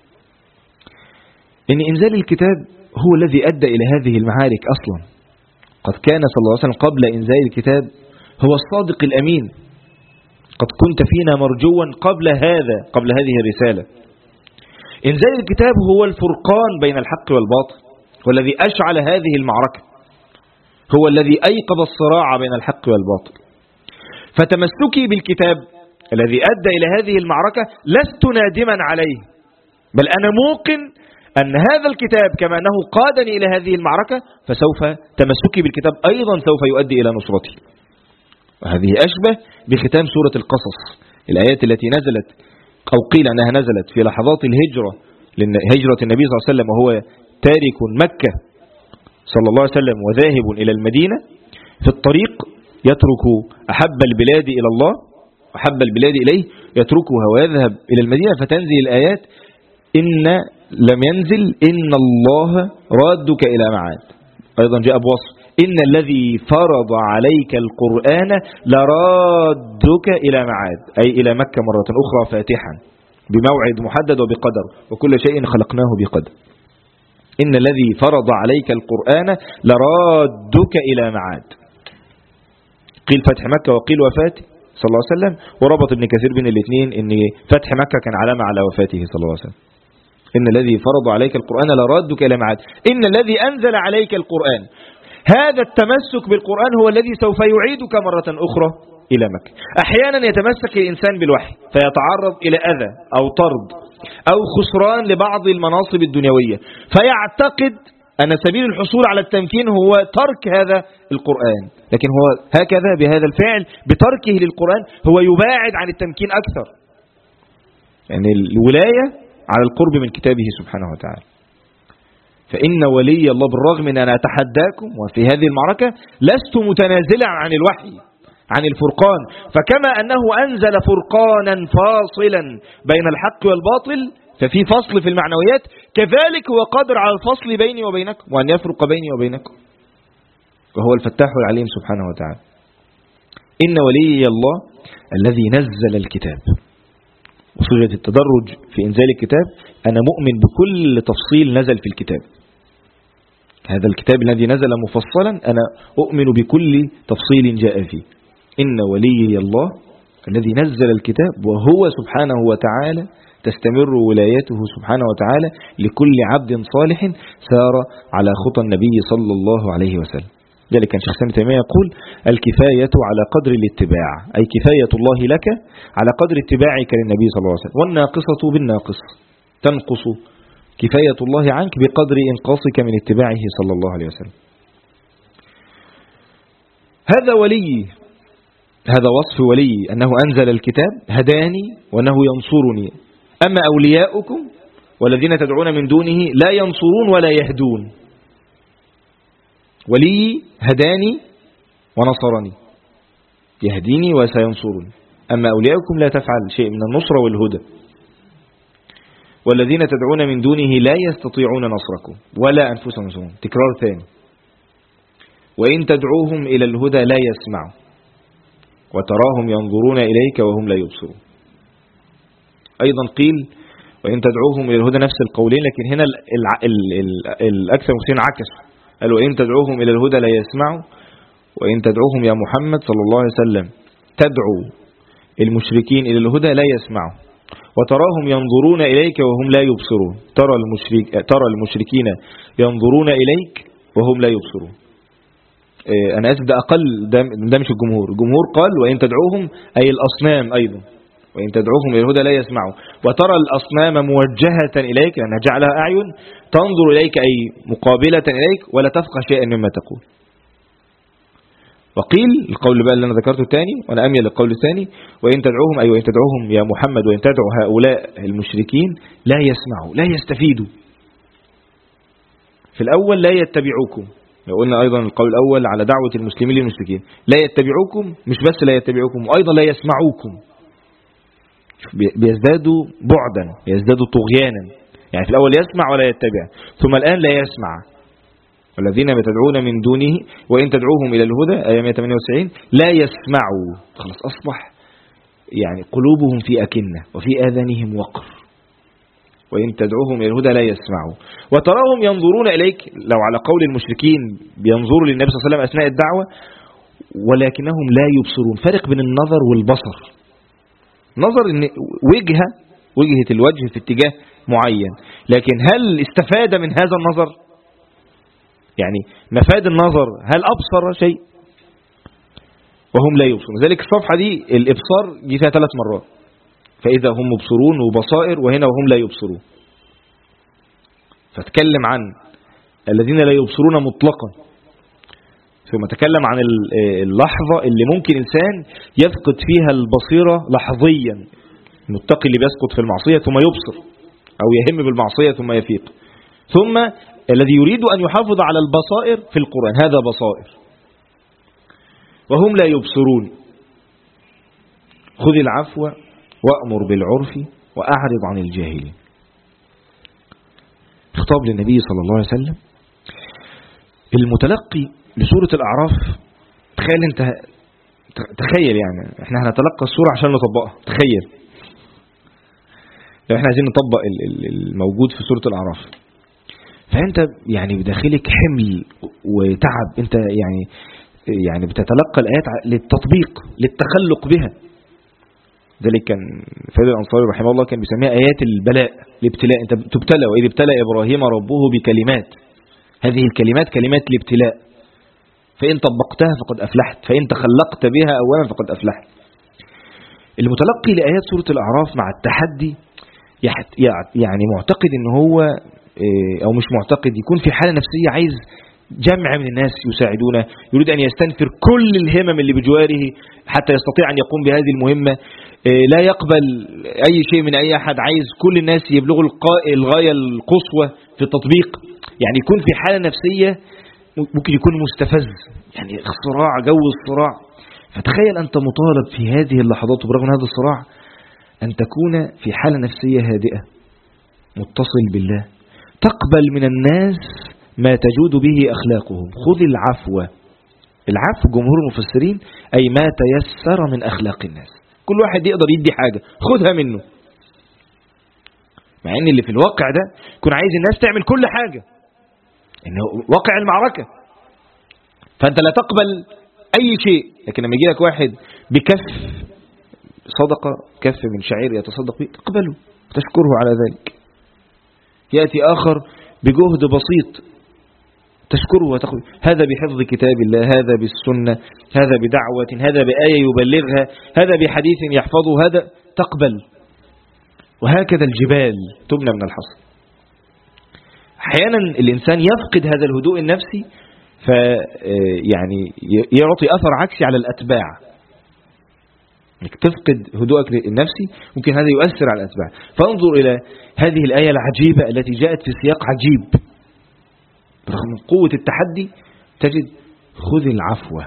A: إن إنزال الكتاب هو الذي أدى إلى هذه المعارك أصلا. قد كان صلى الله عليه وسلم قبل إنزال الكتاب هو الصادق الأمين، قد كنت فينا مرجوا قبل هذه الرسالة. إنزال الكتاب هو الفرقان بين الحق والباطل، والذي أشعل هذه المعركة، هو الذي أيقظ الصراع بين الحق والباطل. فتمسكي بالكتاب الذي أدى إلى هذه المعركة لست نادما عليه، بل أنا موقن أن هذا الكتاب كما أنه قادني إلى هذه المعركة، فسوف تمسكي بالكتاب أيضا سوف يؤدي إلى نصرتي. وهذه أشبه بختام سورة القصص، الآيات التي نزلت أو قيل أنها نزلت في لحظات هجرة النبي صلى الله عليه وسلم، وهو تارك مكة صلى الله عليه وسلم وذاهب إلى المدينة. في الطريق يترك أحب البلاد إلى الله وحب البلاد إليه يتركها ويذهب إلى المدينة فتنزل الآيات إن لم ينزل إن الله رادك إلى معاد. أيضا جاء بوصف إن الذي فرض عليك القرآن لرادك إلى معاد، أي إلى مكة مرة أخرى فاتحا بموعد محدد وبقدر، وكل شيء خلقناه بقدر. إن الذي فرض عليك القرآن لرادك إلى معاد. قيل فتح مكة وقيل وفاته صلى الله عليه وسلم، وربط ابن كثير بين الاثنين إن فتح مكة كان علامة على وفاته صلى الله عليه وسلم. إن الذي فرض عليك القرآن لرادك إلى معاد. إن الذي أنزل عليك القرآن، هذا التمسك بالقرآن هو الذي سوف يعيدك مرة أخرى إلى مكة. أحيانا يتمسك الإنسان بالوحي فيتعرض إلى أذى أو طرد أو خسران لبعض المناصب الدنيوية، فيعتقد أن سبيل الحصول على التمكين هو ترك هذا القرآن، لكن هو هكذا بهذا الفعل بتركه للقرآن هو يباعد عن التمكين أكثر. يعني الولاية على القرب من كتابه سبحانه وتعالى. فإن ولي الله بالرغم من أن أتحداكم وفي هذه المعركة لست متنازلا عن الوحي عن الفرقان، فكما أنه أنزل فرقانا فاصلا بين الحق والباطل ففي فصل في المعنويات، كذلك هو قادر على الفصل بيني وبينكم وأن يفرق بيني وبينكم، وهو الفتاح العليم سبحانه وتعالى. إن ولي الله الذي نزل الكتاب، وصيغة التدرج في إنزال الكتاب، أنا مؤمن بكل تفصيل نزل في الكتاب. هذا الكتاب الذي نزل مفصلا أنا أؤمن بكل تفصيل جاء فيه. إن ولي الله الذي نزل الكتاب، وهو سبحانه وتعالى تستمر ولايته سبحانه وتعالى لكل عبد صالح سار على خطى النبي صلى الله عليه وسلم. ذلك كان شيخ الإسلام ابن تيمية يقول الكفاية على قدر الاتباع، أي كفاية الله لك على قدر اتباعك للنبي صلى الله عليه وسلم، والناقصة بالناقص، تنقص كفاية الله عنك بقدر إنقاصك من اتباعه صلى الله عليه وسلم. هذا ولي، هذا وصف ولي أنه أنزل الكتاب هداني وأنه ينصرني. أما أولياؤكم والذين تدعون من دونه لا ينصرون ولا يهدون. ولي هداني ونصرني، يهديني وسينصرني. أما أولياؤكم لا تفعل شيء من النصر والهدى. والذين تدعون من دونه لا يستطيعون نصركم ولا أنفسهم ينصرون. تكرار ثاني. وإن تدعوهم إلى الهدى لا يسمعوا وتراهم ينظرون إليك وهم لا يبصرون. أيضا قيل وإن تدعوهم إلى الهدى، نفس القولين، لكن هنا الأكثر المفسرين عكس، قالوا وإن تدعوهم إلى الهدى لا يسمعوا، وإن تدعوهم يا محمد صلى الله عليه وسلم تدعو المشركين إلى الهدى لا يسمعوا وتراهم ينظرون إليك وهم لا يبصرون. ترى المشركين ينظرون إليك وهم لا يبصرون. أنا أسف، ده أقل، ده مش الجمهور. الجمهور قال وإن تدعوهم أي الأصنام أيضا، وإن تدعوهم إلى الهدى لا يسمعوا. وترى الأصنام موجهة إليك لأنها جعلها أعين تنظر إليك أي مقابلة إليك ولا تفقه شيئا مما تقول. وقيل القول بقى اللي أنا ذكرته الثاني، وأنا أميل للقول الثاني، وإن تدعوهم أي وإن تدعوهم يا محمد، وإن تدعو هؤلاء المشركين لا يسمعوا لا يستفيدوا. في الأول لا يتبعوكم، قلنا أيضا القول الأول على دعوة المسلمين للمشركين، لا يتبعوكم، مش بس لا يتبعوكم وأيضا لا يسمعوكم. بيزدادوا بعدا، يزدادوا طغيانا. يعني في الأول يسمع ولا يتبع، ثم الآن لا يسمع. والذين تدعون من دونه وإن تدعوهم إلى الهدى آية 198 لا يسمعوا. خلاص أصبح يعني قلوبهم في أكنة وفي آذانهم وقر. وإن تدعوهم إلى الهدى لا يسمعوا وتراهم ينظرون إليك، لو على قول المشركين بينظروا للنبي صلى الله عليه وسلم أثناء الدعوة ولكنهم لا يبصرون. فرق بين النظر والبصر. نظر إن وجهة الوجه في اتجاه معين، لكن هل استفاد من هذا النظر؟ يعني مفاد النظر هل أبصر شيء؟ وهم لا يبصرون. لذلك الصفحة دي الإبصار دي فيها 3 مرات، فإذا هم مبصرون وبصائر، وهنا وهم لا يبصرون. فتكلم عن الذين لا يبصرون مطلقا، ثم تكلم عن اللحظة اللي ممكن إنسان يفقد فيها البصيرة لحظيا، المتقي اللي بيسقط في المعصية ثم يبصر، أو يهم بالمعصية ثم يفيق، ثم الذي يريد أن يحافظ على البصائر في القرآن، هذا بصائر. وهم لا يبصرون. خذ العفو وأمر بالعرف وأعرض عن الجاهلين. خطاب للنبي صلى الله عليه وسلم. المتلقي لسورة الأعراف، تخيل يعني احنا هنتلقى السورة عشان نطبقها. تخيل لو احنا عايزين نطبق الموجود في سورة الأعراف، فانت يعني بداخلك حمل وتعب. انت يعني بتتلقى الآيات للتطبيق، للتخلق بها. ذلك كان فاضل الأنصاري رحمه الله كان بيسميها آيات البلاء، الابتلاء. انت تبتلى، وإذ ابتلى إبراهيم ربه بكلمات. هذه الكلمات كلمات الابتلاء، فإن طبقتها فقد أفلحت، فإن تخلقت بها أولا فقد أفلحت. المتلقي لآيات سورة الأعراف مع التحدي يعني معتقد ان هو او مش معتقد، يكون في حالة نفسية عايز جمع من الناس يساعدونه، يريد ان يستنفر كل الهمم اللي بجواره حتى يستطيع ان يقوم بهذه المهمة. لا يقبل اي شيء من اي احد، عايز كل الناس يبلغوا الغاية القصوى في التطبيق. يعني يكون في حالة نفسية ممكن يكون مستفز، يعني صراع، جو الصراع. فتخيل أنت مطالب في هذه اللحظات وبرغم هذا الصراع أن تكون في حالة نفسية هادئة، متصل بالله، تقبل من الناس ما تجود به أخلاقهم. خذ العفو. العفو جمهور المفسرين أي ما تيسر من أخلاق الناس. كل واحد يقدر يدي حاجة خذها منه، مع أن اللي في الواقع ده يكون عايز الناس تعمل كل حاجة، إنه واقع المعركة. فأنت لا تقبل أي شيء، لكن لما يجي لك واحد بكف صدقة، كف من شعير يتصدق به، تقبله وتشكره على ذلك. يأتي آخر بجهد بسيط، تشكره وتقبل. هذا بحفظ كتاب الله، هذا بالسنة، هذا بدعوة، هذا بآية يبلغها، هذا بحديث يحفظه، هذا تقبل. وهكذا الجبال تبنى من الحصى. أحيانا الإنسان يفقد هذا الهدوء النفسي، يعني يعطي أثر عكسي على الأتباع. انك تفقد هدوءك النفسي ممكن هذا يؤثر على الأتباع. فانظر إلى هذه الآية العجيبة التي جاءت في سياق عجيب. رغم قوة التحدي تجد خذ العفو.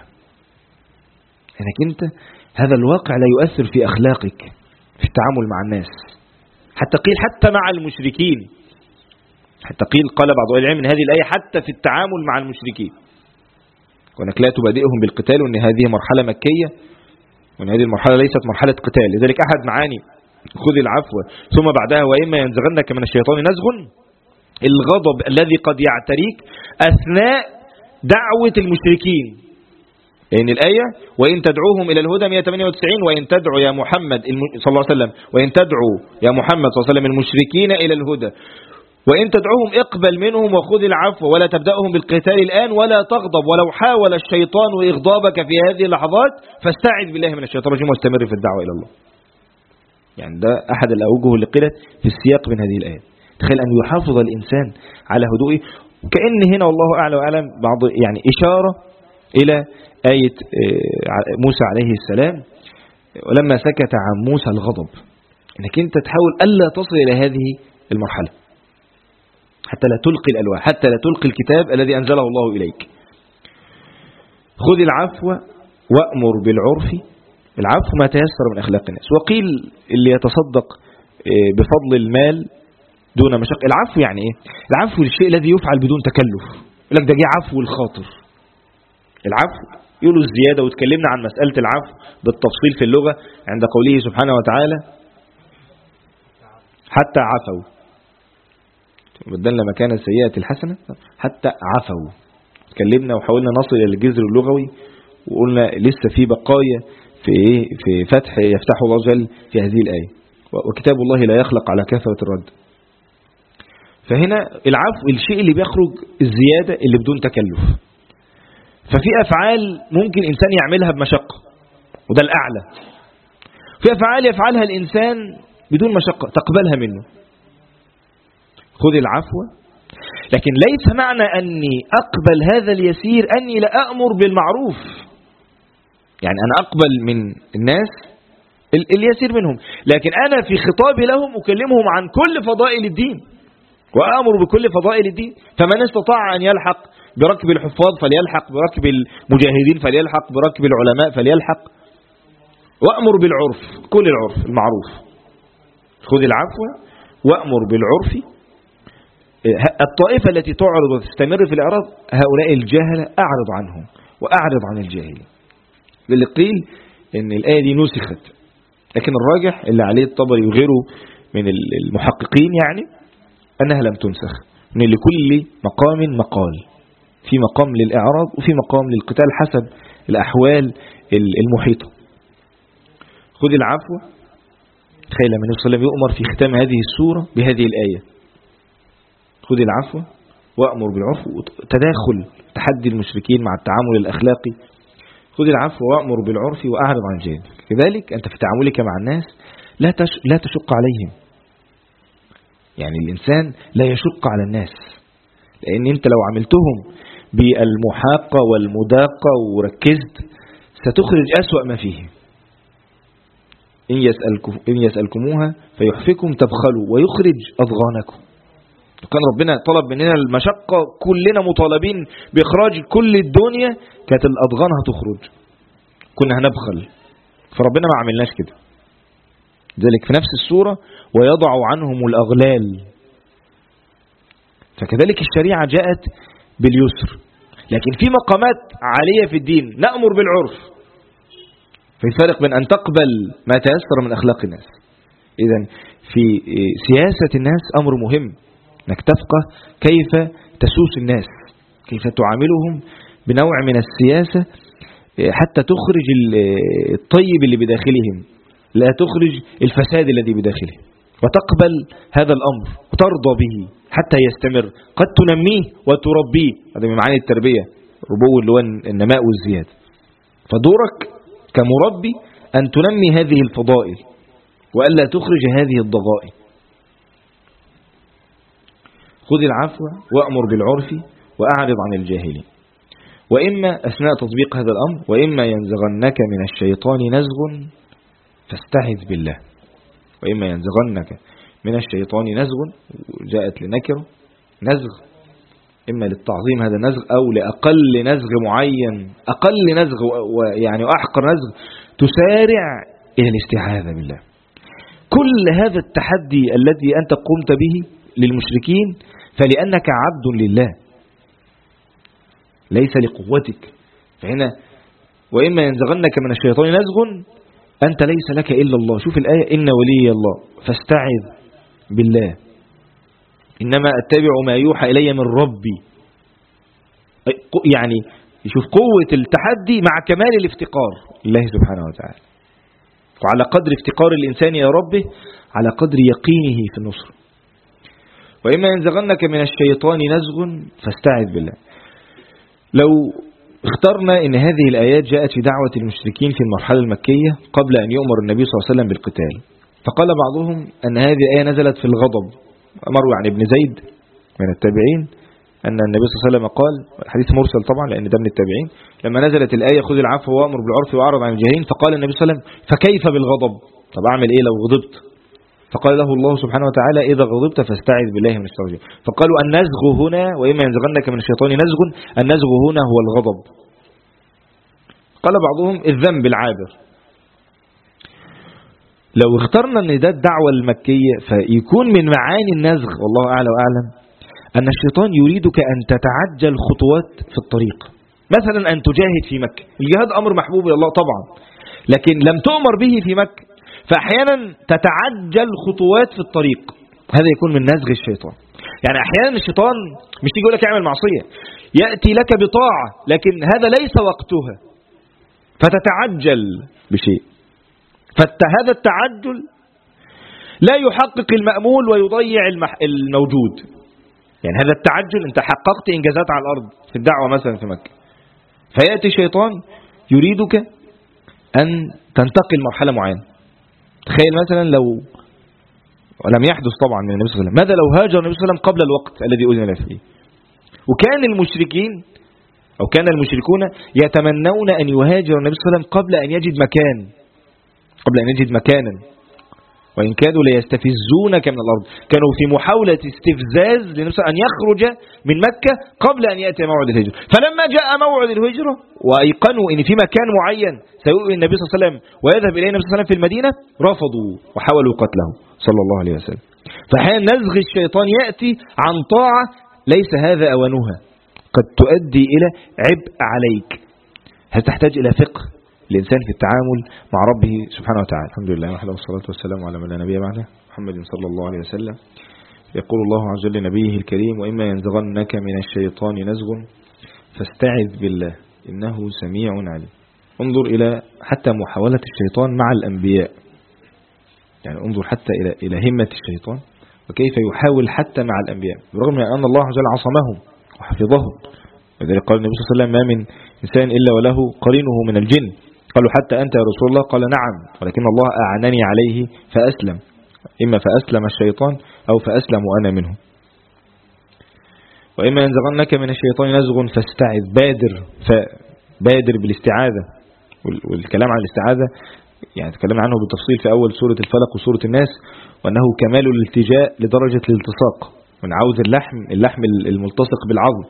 A: انك انت هذا الواقع لا يؤثر في أخلاقك في التعامل مع الناس، حتى قيل حتى مع المشركين. حتى قال بعض أهل العلم من هذه الآية حتى في التعامل مع المشركين، وأنك لا تبادئهم بالقتال، وأن هذه مرحلة مكية، وأن هذه المرحلة ليست مرحلة قتال. لذلك أحد معاني خذ العفو ثم بعدها وإما ينزغنك من الشيطان نزغ، الغضب الذي قد يعتريك أثناء دعوة المشركين. لأن الآية وإن تدعوهم إلى الهدى 198، وإن تدعو يا محمد صلى الله عليه وسلم، وإن تدعو يا محمد صلى الله عليه وسلم المشركين إلى الهدى، وإن تدعوهم اقبل منهم وخذ العفو ولا تبدأهم بالقتال الآن ولا تغضب، ولو حاول الشيطان إغضابك في هذه اللحظات فاستعذ بالله من الشيطان الرجيم واستمر في الدعوة إلى الله. يعني ده أحد الأوجه اللي قيلت في السياق من هذه الآية. تخيل أن يحافظ الإنسان على هدوئه، كأن هنا والله أعلى وأعلم بعض يعني إشارة إلى آية موسى عليه السلام ولما سكت عن موسى الغضب، أنك أنت تحاول ألا تصل إلى هذه المرحلة، حتى لا تلقي الألواح، حتى لا تلقي الكتاب الذي أنزله الله إليك. خذ العفو وأمر بالعرف. العفو ما تيسر من أخلاق الناس. وقيل اللي يتصدق بفضل المال دون مشقة. العفو يعني إيه؟ العفو الشيء الذي يفعل بدون تكلف. يقول لك ده جه عفو الخاطر. العفو يقولوا الزيادة، وتكلمنا عن مسألة العفو بالتفصيل في اللغة عند قوله سبحانه وتعالى حتى عفوا، بدلنا مكان السيئة الحسنة حتى عفوا. تكلمنا وحاولنا نصل إلى الجذر اللغوي، وقلنا لسه في بقايا في فتح يفتحه الله جل في هذه الآية، وكتاب الله لا يخلق على كثرة الرد. فهنا العفو الشيء اللي بيخرج الزيادة اللي بدون تكلف. ففي أفعال ممكن إنسان يعملها بمشقة وده الأعلى، في أفعال يفعلها الإنسان بدون مشقة تقبلها منه. خذ العفو، لكن ليس معنى أني أقبل هذا اليسير أني لا أأمر بالمعروف. يعني أنا أقبل من الناس اليسير منهم، لكن أنا في خطابي لهم أكلمهم عن كل فضائل الدين وأأمر بكل فضائل الدين. فمن استطاع أن يلحق بركب الحفاظ فليلحق، بركب المجاهدين فليلحق، بركب العلماء فليلحق. وأمر بالعرف، كل العرف المعروف. خذ العفو وأمر بالعرف. الطائفة التي تعرض وتستمر في الإعراض هؤلاء الجاهلة أعرض عنهم وأعرض عن الجاهلين. اللي قيل إن الآية دي نسخت، لكن الراجح اللي عليه الطبري وغيره من المحققين يعني أنها لم تنسخ، إن لكل مقام مقال، في مقام للإعراض وفي مقام للقتال حسب الأحوال المحيطة. خذ العفو. تخيل من النبي صلى الله عليه وسلم يؤمر في ختام هذه السورة بهذه الآية: خذ العفو وأمر بالعرف. تداخل تحدي المشركين مع التعامل الأخلاقي. خذ العفو وأمر بالعرف وأعرض عن الجاهل. لذلك أنت في تعاملك مع الناس لا تشق عليهم، يعني الإنسان لا يشق على الناس، لأن أنت لو عملتهم بالمحاقة والمداقة وركزت ستخرج أسوأ ما فيه. إن يسألكموها فيحفكم تبخلوا ويخرج أضغانكم. كان ربنا طلب مننا المشقة، كلنا مطالبين بإخراج كل الدنيا، كانت الأضغان هتخرج، كنا هنبخل، فربنا ما عملناش كده. ذلك في نفس السورة: ويضع عنهم الأغلال. فكذلك الشريعة جاءت باليسر، لكن في مقامات عالية في الدين نأمر بالعرف. في فرق بين أن تقبل ما تيسر من أخلاق الناس. إذن في سياسة الناس أمر مهم، أنك تفقه كيف تسوس الناس، كيف تعاملهم بنوع من السياسة حتى تخرج الطيب اللي بداخلهم، لا تخرج الفساد الذي بداخلهم، وتقبل هذا الأمر وترضى به حتى يستمر. قد تنميه وتربيه، هذا من معاني التربية، ربو اللي هو النماء والزيادة. فدورك كمربي أن تنمي هذه الفضائل وألا تخرج هذه الضغائن. خذ العفو وأمر بالعرف وأعرض عن الجاهلين. وإما أثناء تطبيق هذا الأمر: وإما ينزغنك من الشيطان نزغ فاستعذ بالله. وإما ينزغنك من الشيطان نزغ، جاءت لنكره، نزغ إما للتعظيم هذا نزغ، أو لأقل نزغ معين، أقل نزغ يعني أحقر نزغ تسارع إلى الاستعاذة بالله. كل هذا التحدي الذي أنت قمت به للمشركين فلأنك عبد لله ليس لقوتك. فهنا وإما ينزغنك من الشيطان نزغ، أنت ليس لك إلا الله. شوف الآية: إن ولي الله فاستعذ بالله، إنما أتبع ما يوحى إلي من ربي. يعني يشوف قوة التحدي مع كمال الافتقار لله سبحانه وتعالى، وعلى قدر افتقار الإنسان إلى ربه على قدر يقينه في النصر. وإما ينزغنك من الشيطان نزغ فاستعذ بالله. لو اخترنا ان هذه الآيات جاءت في دعوة المشركين في المرحلة المكية قبل أن يؤمر النبي صلى الله عليه وسلم بالقتال، فقال بعضهم أن هذه الآية نزلت في الغضب. مروي عن ابن زيد من التابعين أن النبي صلى الله عليه وسلم قال، الحديث مرسل طبعا لأن ده من التابعين، لما نزلت الآية: خذ العفو وأمر بالعرف وأعرض عن الجاهلين، فقال النبي صلى الله عليه وسلم: فكيف بالغضب؟ طب أعمل إيه لو غضبت؟ فقال له الله سبحانه وتعالى: إذا غضبت فاستعذ بالله من الشيطان الرجيم. فقالوا النزغ هنا وإما ينزغنك من الشيطان نزغ، النزغ هنا هو الغضب. قال بعضهم الذنب العابر. لو اخترنا ان ده الدعوة المكية فيكون من معاني النزغ والله أعلى وأعلم أن الشيطان يريدك أن تتعجل خطوات في الطريق. مثلا أن تجاهد في مكة، الجهاد أمر محبوب إلى الله طبعا، لكن لم تؤمر به في مكة، فأحيانا تتعجل خطوات في الطريق. هذا يكون من نزغ الشيطان. يعني أحيانا الشيطان مش تيجي يقول لك اعمل معصية، يأتي لك بطاعة لكن هذا ليس وقتها، فتتعجل بشيء. فهذا التعجل لا يحقق المأمول ويضيع الموجود. يعني هذا التعجل أنت حققت إنجازات على الأرض في الدعوة مثلا في مكة، فيأتي الشيطان يريدك أن تنتقل مرحلة معينة. تخيل مثلا لو، ولم يحدث طبعا من النبي صلى الله عليه وسلم، ماذا لو هاجر النبي صلى الله عليه وسلم قبل الوقت الذي أذن له فيه، وكان المشركين أو كان المشركون يتمنون أن يهاجر النبي صلى الله عليه وسلم قبل أن يجد مكانا، وإن كادوا ليستفزونك من الأرض. كانوا في محاولة استفزاز لنفسه أن يخرج من مكة قبل أن يأتي موعد الهجرة. فلما جاء موعد الهجرة وأيقنوا أن في مكان معين سيؤوي النبي صلى الله عليه وسلم ويذهب إليه النبي صلى الله عليه وسلم في المدينة، رفضوا وحاولوا قتله صلى الله عليه وسلم. فحين نزغ الشيطان يأتي عن طاعة ليس هذا أوانها، قد تؤدي إلى عبء عليك. هتحتاج إلى فقه الإنسان في التعامل مع ربه سبحانه وتعالى. الحمد لله وحده والصلاة والسلام على من لا نبي بعده محمد صلى الله عليه وسلم. يقول الله عز وجل لنبيه الكريم: وإما ينزغنك من الشيطان نزغ فاستعذ بالله إنه سميع عليم. انظر إلى حتى محاولة الشيطان مع الأنبياء، يعني انظر حتى إلى همة الشيطان وكيف يحاول حتى مع الأنبياء، برغم من أن الله عز وجل عصمهم وحفظهم. لذلك قال النبي صلى الله عليه وسلم: ما من إنسان إلا وله قرينه من الجن. قالوا: حتى أنت يا رسول الله؟ قال: نعم، ولكن الله أعنني عليه فأسلم، إما فأسلم الشيطان أو فأسلم أنا منه. وإما ينزغنك من الشيطان نزغ فاستعذ، بادر بالاستعاذة. والكلام عن الاستعاذة يعني تكلمنا عنه بالتفصيل في أول سورة الفلق وسورة الناس، وأنه كمال الالتجاء لدرجة الالتصاق، من عوز اللحم الملتصق بالعظم.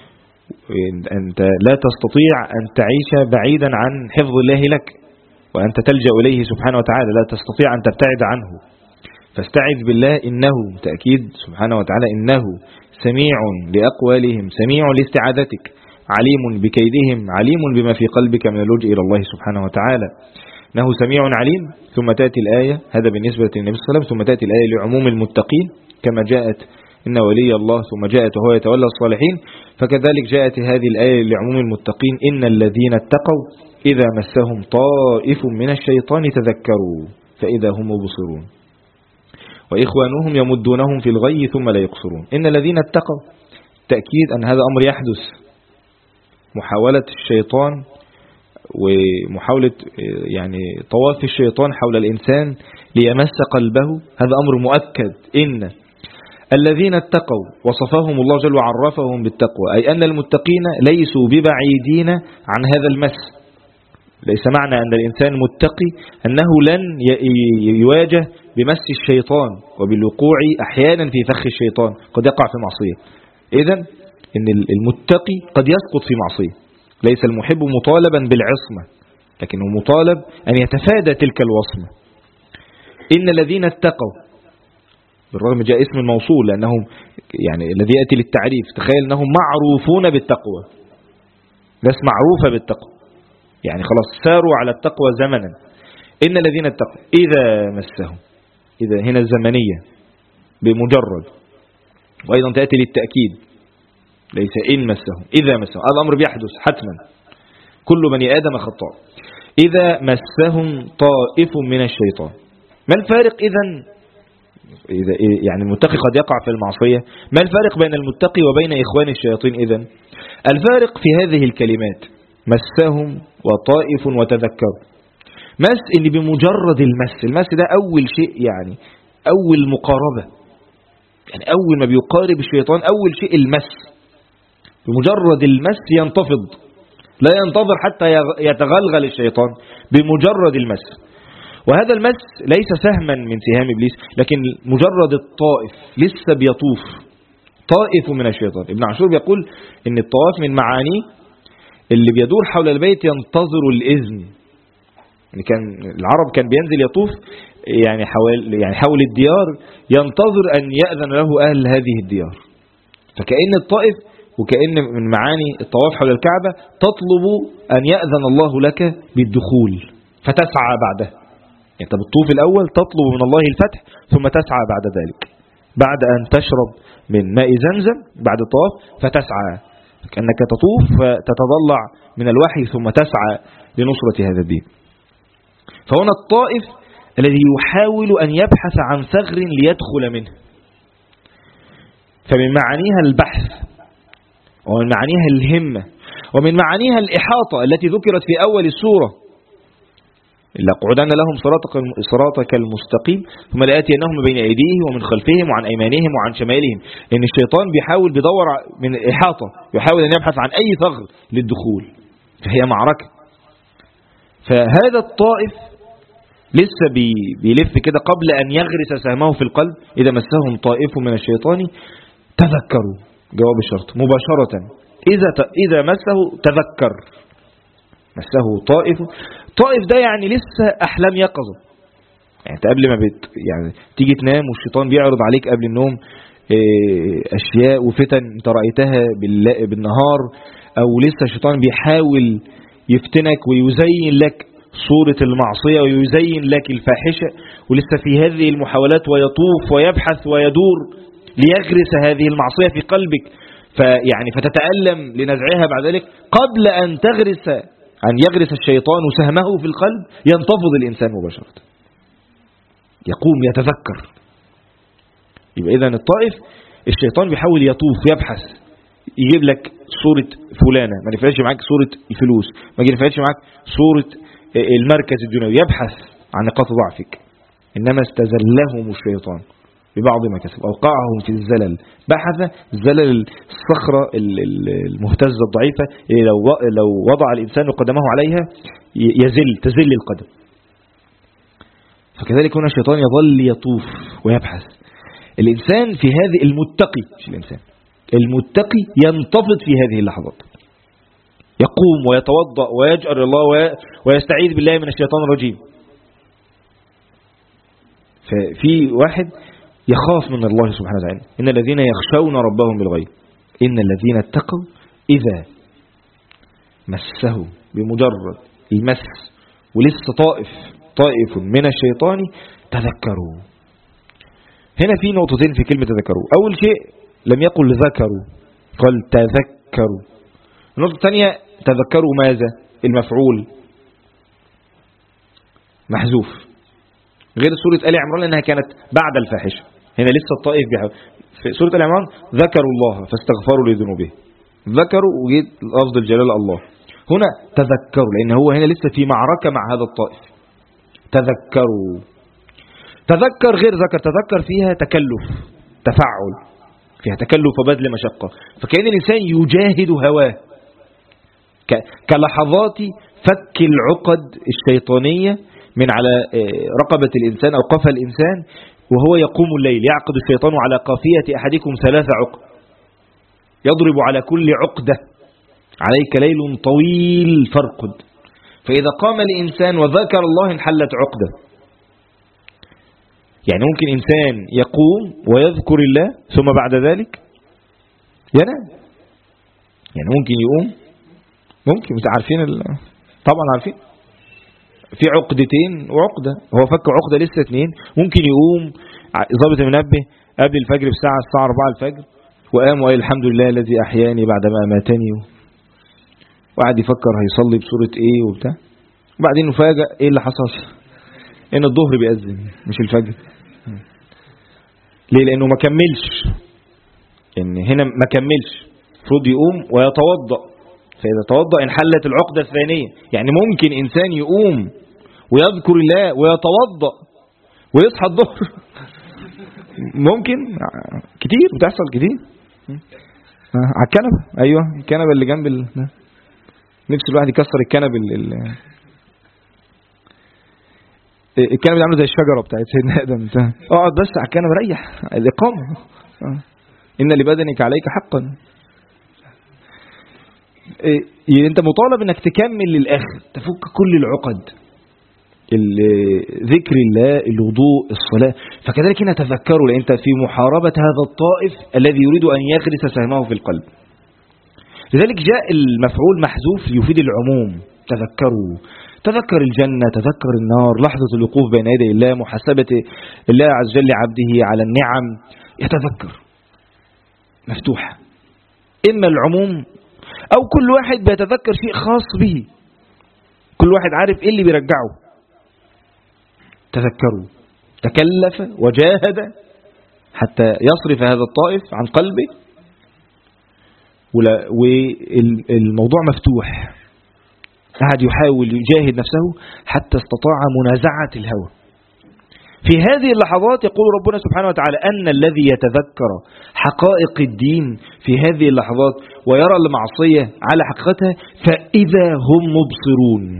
A: أنت لا تستطيع أن تعيش بعيدا عن حفظ الله لك، وأنت تلجأ إليه سبحانه وتعالى، لا تستطيع أن تبتعد عنه. فاستعذ بالله إنه، تأكيد سبحانه وتعالى، إنه سميع لأقوالهم، سميع لاستعاذتك، عليم بكيدهم، عليم بما في قلبك من اللجوء إلى الله سبحانه وتعالى. إنه سميع عليم. ثم تأتي الآية، هذا بالنسبة للنبي صلى الله عليه وسلم، ثم تأتي الآية لعموم المتقين كما جاءت إن ولي الله، ثم جاءت وهو يتولى الصالحين. فكذلك جاءت هذه الآية لعموم المتقين: إن الذين اتقوا إذا مسهم طائف من الشيطان تذكروا فإذا هم مبصرون وإخوانهم يمدونهم في الغي ثم لا يقصرون. إن الذين اتقوا، تأكيد أن هذا أمر يحدث. محاولة الشيطان ومحاولة يعني طواف الشيطان حول الإنسان ليمس قلبه، هذا أمر مؤكد. إن الذين اتقوا وصفهم الله جل وعرفهم بالتقوى، أي أن المتقين ليسوا ببعيدين عن هذا المس. ليس معنى أن الإنسان متقي أنه لن يواجه بمس الشيطان وبالوقوع أحيانا في فخ الشيطان، قد يقع في معصية. إذن إن المتقي قد يسقط في معصية. ليس المحب مطالبا بالعصمة، لكنه مطالب أن يتفادى تلك الوصمة. إن الذين اتقوا، بالرغم جاء اسم الموصول لأنهم يعني الذي يأتي للتعريف، تخيل أنهم معروفون بالتقوى، ناس معروفة بالتقوى، يعني خلاص ساروا على التقوى زمنا. إن الذين اتقوا إذا مسهم، إذا هنا الزمنية بمجرد، وأيضا تأتي للتأكيد، ليس إن مسهم، إذا مسهم، هذا أمر بيحدث حتما، كل بني آدم خطاء. إذا مسهم طائف من الشيطان. ما الفارق إذن؟ إذا يعني المتقي قد يقع في المعصية، ما الفارق بين المتقي وبين إخوان الشياطين إذن؟ الفارق في هذه الكلمات: مسهم وطائف وتذكروا. مس إن بمجرد المس ده أول شيء، يعني أول مقاربة، يعني أول ما بيقارب الشيطان أول شيء المس. بمجرد المس ينتفض، لا ينتظر حتى يتغلغل الشيطان، بمجرد المس. وهذا المس ليس سهما من سهام إبليس، لكن مجرد الطائف لسه بيطوف، طائف من الشيطان. ابن عاشور بيقول إن الطواف من معانيه اللي بيدور حول البيت ينتظر الإذن. يعني كان العرب كان بينزل يطوف يعني حول الديار، ينتظر أن يأذن له أهل هذه الديار. فكأن الطائف وكأن من معاني الطواف حول الكعبة تطلب أن يأذن الله لك بالدخول فتسعى بعده. يعني أنت بالطوف الأول تطلب من الله الفتح، ثم تسعى بعد ذلك، بعد أن تشرب من ماء زمزم بعد الطواف فتسعى، كأنك تطوف فتتضلع من الوحي ثم تسعى لنصرة هذا الدين. فهنا الطائف الذي يحاول أن يبحث عن ثغر ليدخل منه. فمن معانيها البحث، ومن معانيها الهمة، ومن معانيها الإحاطة التي ذكرت في أول السورة: لأقعدن لهم صراطك المستقيم ثم لآتينهم بين أيديهم ومن خلفهم وعن أيمانهم وعن شمالهم. إن الشيطان بيدور من الإحاطة، يحاول أن يبحث عن أي ثغر للدخول، فهي معركة. فهذا الطائف لسه بيلف كده قبل أن يغرس سهمه في القلب. إذا مسهم طائف من الشيطان تذكروا، جواب الشرط مباشرة. إذا مسه تذكر، مسه طائف ده يعني لسه أحلام يقظة. يعني قبل ما يعني تيجي تنام والشيطان بيعرض عليك قبل النوم أشياء وفتن أنت رأيتها بالنهار، أو لسه الشيطان بيحاول يفتنك ويزين لك صورة المعصية ويزين لك الفاحشة، ولسه في هذه المحاولات ويطوف ويبحث ويدور ليغرس هذه المعصية في قلبك، فتتألم لنزعها بعد ذلك. قبل أن يغرس الشيطان سهمه في القلب ينتفض الإنسان مباشرة، يقوم يتذكر. يبقى إذن الطائف الشيطان بيحاول يطوف يبحث، يجيب لك صورة فلانة، ما نفعلش معاك صورة الفلوس، ما نفعلش معاك صورة المركز الدنيوي، يبحث عن نقاط ضعفك. إنما استزلهم الشيطان ببعض ما كسب، أوقعهم في الزلل. بحث زلل الصخرة المهتزة الضعيفة، لو وضع الإنسان قدمه عليها تزل القدم. فكذلك هنا الشيطان يظل يطوف ويبحث. الإنسان في هذه المتقي، مش الإنسان المتقي، ينتفض في هذه اللحظات، يقوم ويتوضأ ويجأر الله ويستعيذ بالله من الشيطان الرجيم. ففي واحد يخاف من الله سبحانه وتعالى. إن الذين يخشون ربهم بالغيب، إن الذين اتقوا إذا مسه، بمجرد المس ولسه طائف من الشيطان تذكروا. هنا في نقطتين في كلمة تذكروا. أول شيء لم يقل ذكروا، قال تذكروا. النقطة الثانية تذكروا ماذا؟ المفعول محذوف، غير سورة آل عمران لأنها كانت بعد الفاحشة. هنا لسه الطائف بيحاول. في سورة آل عمران ذكروا الله فاستغفروا لذنوبهم، ذكروا وجد لفظ الجلال الله. هنا تذكروا لأن هو هنا لسه في معركة مع هذا الطائف. تذكروا، تذكر غير ذكر. تذكر فيها تكلف، تفعل، فيها تكلف وبذل مشقة. فكأن الإنسان يجاهد هواه كلحظات فك العقد الشيطانية من على رقبة الإنسان أو قفا الإنسان وهو يقوم الليل. يعقد الشيطان على قافية أحدكم 3 عقد، يضرب على كل عقدة عليك ليل طويل فارقد. فإذا قام الإنسان وذكر الله انحلت عقدة. يعني ممكن إنسان يقوم ويذكر الله ثم بعد ذلك ينام. يعني ممكن يقوم، ممكن عارفين طبعا عارفين في عقدتين وعقدة، هو فك عقدة لسه 2. ممكن يقوم ضابط المنبه قبل الفجر بساعة، الساعة 4 الفجر، وقام وقال الحمد لله الذي أحياني بعدما أماتني، وقعد يفكر هيصلي بسورة ايه وبتاع. وبعدين نفاجأ ايه اللي حصل، ان الظهر بيأذن مش الفجر. ليه؟ لانه ما كملش. ان هنا ما كملش، المفروض يقوم ويتوضأ. فإذا توضأ انحلت العقدة الثانية. يعني ممكن إنسان يقوم ويذكر الله ويتوضأ ويصحى الظهر. ممكن كتير، بتحصل كتير على الكنبة. أيوة الكنبة اللي جنب نفس الواحد يكسر الكنبة الكنبة عامله زي الشجرة بتاعت سيدنا آدم. اقعد بس على الكنبة، ريح الإقامة. إن لبدنك عليك حقا. انت مطالب انك تكمل للآخر، تفك كل العقد، ذكر الله، الوضوء، الصلاة. فكذلك هنا تذكروا، لأن انت في محاربة هذا الطائف الذي يريد أن يغرس سهمه في القلب. لذلك جاء المفعول محذوف يفيد العموم. تذكروا، تذكر الجنة، تذكر النار، لحظة الوقوف بين يدي الله، محاسبة الله عز وجل عبده على النعم. يتذكر مفتوحة، إما العموم أو كل واحد بيتذكر شيء خاص به، كل واحد عارف إيه اللي بيرجعه. تذكروا، تكلف وجاهد حتى يصرف هذا الطائف عن قلبه، والموضوع مفتوح. قاعد يحاول يجاهد نفسه حتى استطاع منازعة الهوى. في هذه اللحظات يقول ربنا سبحانه وتعالى أن الذي يتذكر حقائق الدين في هذه اللحظات ويرى المعصية على حقيقتها فإذا هم مبصرون.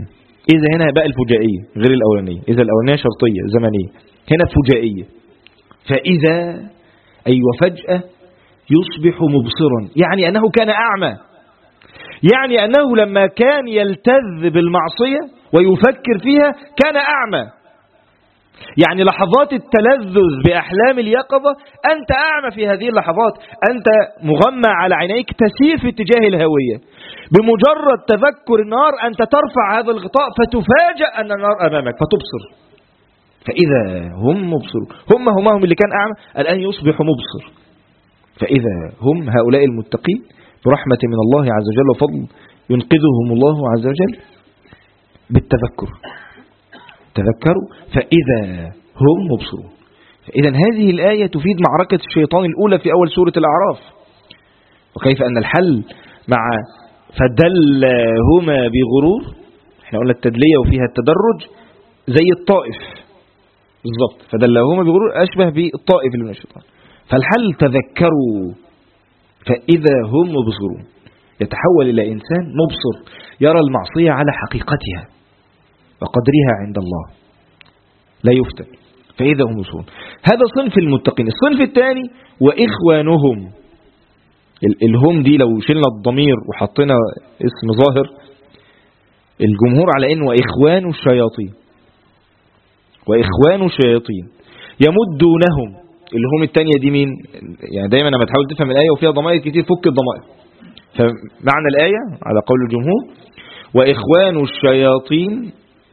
A: إذا هنا بقى الفجائية غير الأولانية، إذا الأولانية شرطية زمنية، هنا فجائية. فإذا أي وفجأة يصبح مبصرا، يعني أنه كان أعمى، يعني أنه لما كان يلتذ بالمعصية ويفكر فيها كان أعمى. يعني لحظات التلذذ بأحلام اليقظة أنت أعمى في هذه اللحظات، أنت مغمى على عينيك تسير في اتجاه الهوية. بمجرد تذكر النار أنت ترفع هذا الغطاء فتفاجأ أن النار أمامك فتبصر. فإذا هم مبصرون، هم اللي كان أعمى الآن يصبح مبصر. فإذا هم هؤلاء المتقين برحمة من الله عز وجل وفضل ينقذهم الله عز وجل بالتذكر. تذكروا فإذا هم مبصرون. فإذا هذه الآية تفيد معركة الشيطان الأولى في أول سورة الأعراف، وكيف أن الحل مع فدلهما بغرور. احنا قلنا التدلية وفيها التدرج زي الطائف بالضبط، فدلهما بغرور أشبه بالطائف اللي من الشيطان. فالحل تذكروا فإذا هم مبصرون، يتحول إلى إنسان مبصر يرى المعصية على حقيقتها وقدرها عند الله لا يفتن. فإذا هم مبصرون، هذا صنف المتقين. الصنف الثاني وإخوانهم. الهم دي لو شلنا الضمير وحطينا اسم ظاهر الجمهور على إنه وإخوان الشياطين، وإخوان الشياطين يمدونهم. الهم الثانية دي مين؟ يعني دايما لما تحاول تفهم الآية وفيها ضمائر كتير فك الضمائر. فمعنى الآية على قول الجمهور وإخوان الشياطين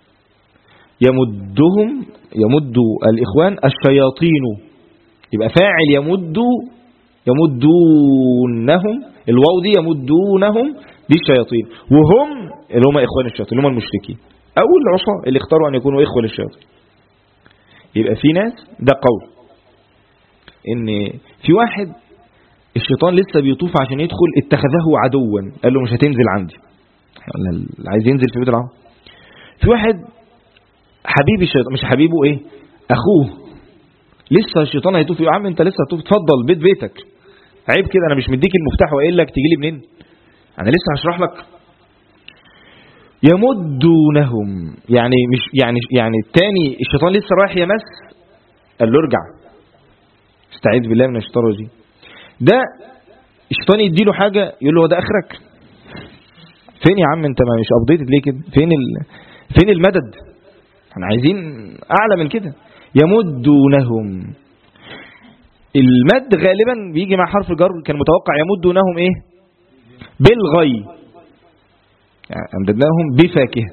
A: يمدهم، يمد الإخوان الشياطين، يبقى فاعل يمدونهم، الواو دي يمدونهم بالشياطين، وهم اللي هم إخوان الشياطين اللي هم المشركين أو العصاة اللي اختاروا أن يكونوا إخوة للشياطين. يبقى في ناس ده قول إن في واحد الشيطان لسه بيطوف عشان يدخل اتخذه عدوا، قال له مش هتنزل عندي، اللي عايز ينزل في بيت العم. في واحد حبيب الشيطان، مش حبيبه ايه، اخوه، لسه الشيطان هيطوف، يا عم انت لسه هتطوف، اتفضل بيتك، عيب كده، انا مش مديك المفتاح وقايل لك تجي لي منين، انا لسه هشرح لك. يمدونهم يعني مش يعني الثاني الشيطان لسه رايح يمس، قال له ارجع استعيذ بالله من الشيطان الرجيم. ده الشيطان يديله حاجه يقول له هو ده اخرك، فين يا عم انت ما مش ابديتد ليه كده، فين المدد، احنا عايزين اعلى من كده. يمدونهم، المد غالبا بيجي مع حرف جر، كان متوقع يمدونهم ايه بالغي، يعني امددناهم بفاكهه،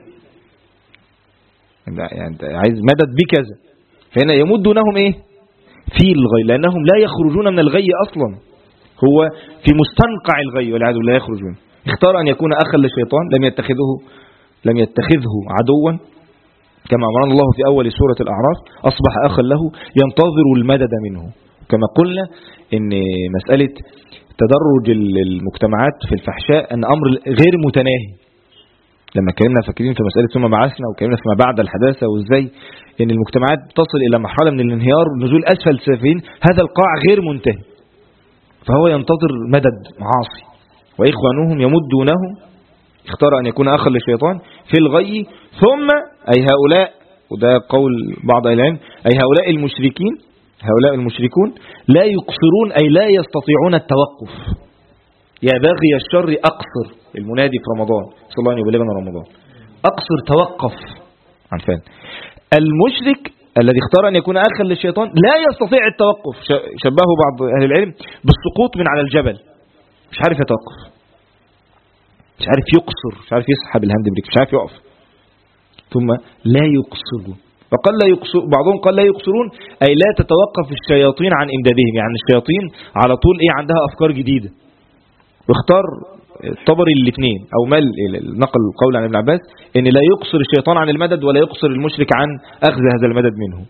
A: يعني انت عايز مدد بكذا، فهنا يمدونهم ايه في الغي، لانهم لا يخرجون من الغي اصلا، هو في مستنقع الغي والعياذ بالله يخرجون. اختار ان يكون اخا للشيطان، لم يتخذه عدوا، كما أمرنا الله في أول سورة الأعراف أصبح أخا له ينتظر المدد منه. كما قلنا إن مسألة تدرج المجتمعات في الفحشاء أن أمر غير متناهي، لما كنا فاكرين في مسألة ثم بعثنا وكنا فيما بعد الحداثة وإزاي إن المجتمعات تصل إلى مرحلة من الانهيار ونزول أسفل سافلين، هذا القاع غير منتهي، فهو ينتظر مدد معاصي. وإخوانهم يمدونهم، اختار أن يكون أخا للشيطان في الغي، ثم أي هؤلاء، وده قول بعض أهل العلم، أي هؤلاء المشركين، هؤلاء المشركون لا يقصرون أي لا يستطيعون التوقف. يا باغي الشر أقصر، المنادي في رمضان صلى الله عليه وسلم رمضان، أقصر توقف عن فعل. المشرك الذي اختار أن يكون أخا للشيطان لا يستطيع التوقف، شبهه بعض أهل العلم بالسقوط من على الجبل، مش عارف يتوقف، مش عارف يقصر، مش عارف يسحب الهاند بريك، مش عارف يقف. ثم لا يقصرون، وقال لا يقصر، بعضهم قال لا يقصرون أي لا تتوقف الشياطين عن إمدادهم، يعني الشياطين على طول إيه عندها أفكار جديدة. واختار الطبري الاثنين أو مل نقل القول عن ابن عباس إن لا يقصر الشيطان عن المدد ولا يقصر المشرك عن أخذ هذا المدد منه،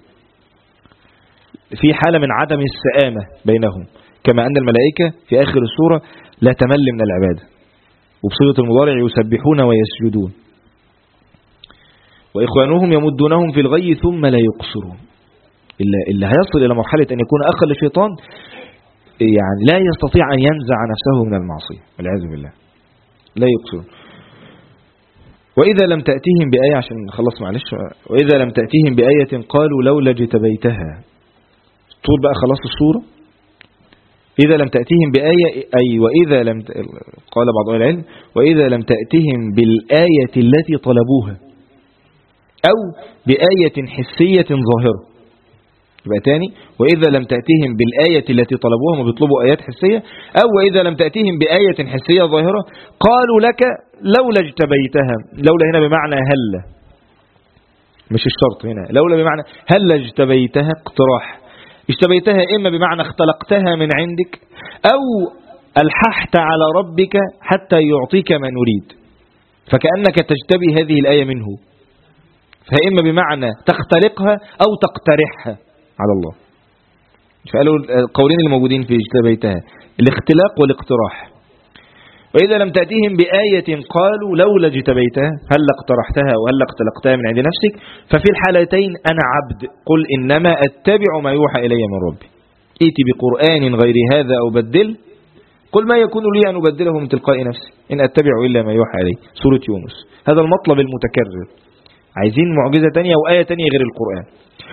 A: في حالة من عدم السآمة بينهم، كما أن الملائكة في آخر السورة لا تمل من العبادة، وبصيغة المضارع يسبحون ويسجدون. وإخوانهم يمدونهم في الغي ثم لا يقصرون، اللي هيصل إلى مرحلة أن يكون أخا للشيطان يعني لا يستطيع أن ينزع نفسه من المعصية والعياذ بالله، لا يقصرون. وإذا لم تأتيهم بآية، عشان خلص معلش، وإذا لم تأتيهم بآية قالوا لولا اجتبيتها. طول بقى خلاص الصورة. إذا لم تأتيهم بآية، أي وإذا لم قال بعض أهل العلم وإذا لم تأتيهم بالآية التي طلبوها أو بآية حسية ظاهرة. يبقى تاني، وإذا لم تأتيهم بالآية التي طلبوها، ما بيطلبوا آيات حسية، أو وإذا لم تأتيهم بآية حسية ظاهرة قالوا لك لولا اجتبيتها. لولا هنا بمعنى هلا، مش الشرط هنا. لولا بمعنى هلا اجتبيتها، اقتراح. اجتبيتها إما بمعنى اختلقتها من عندك، أو ألححت على ربك حتى يعطيك ما نريد، فكأنك تجتبي هذه الآية منه. فإما بمعنى تختلقها أو تقترحها على الله. فقالوا القولين اللي موجودين في اجتبيتها، الاختلاق والاقتراح. وإذا لم تأتيهم بآية قالوا لولا اجتبيتها، هل اقترحتها وهل اختلقتها من عند نفسك. ففي الحالتين أنا عبد، قل إنما أتبع ما يوحى إلي من ربي. ائتي بقرآن غير هذا أو بدل، قل ما يكون لي أن أبدله من تلقاء نفسي إن أتبع إلا ما يوحى إلي. سورة يونس. هذا المطلب المتكرر. عايزين معجزة تانية وآية تانية غير القرآن.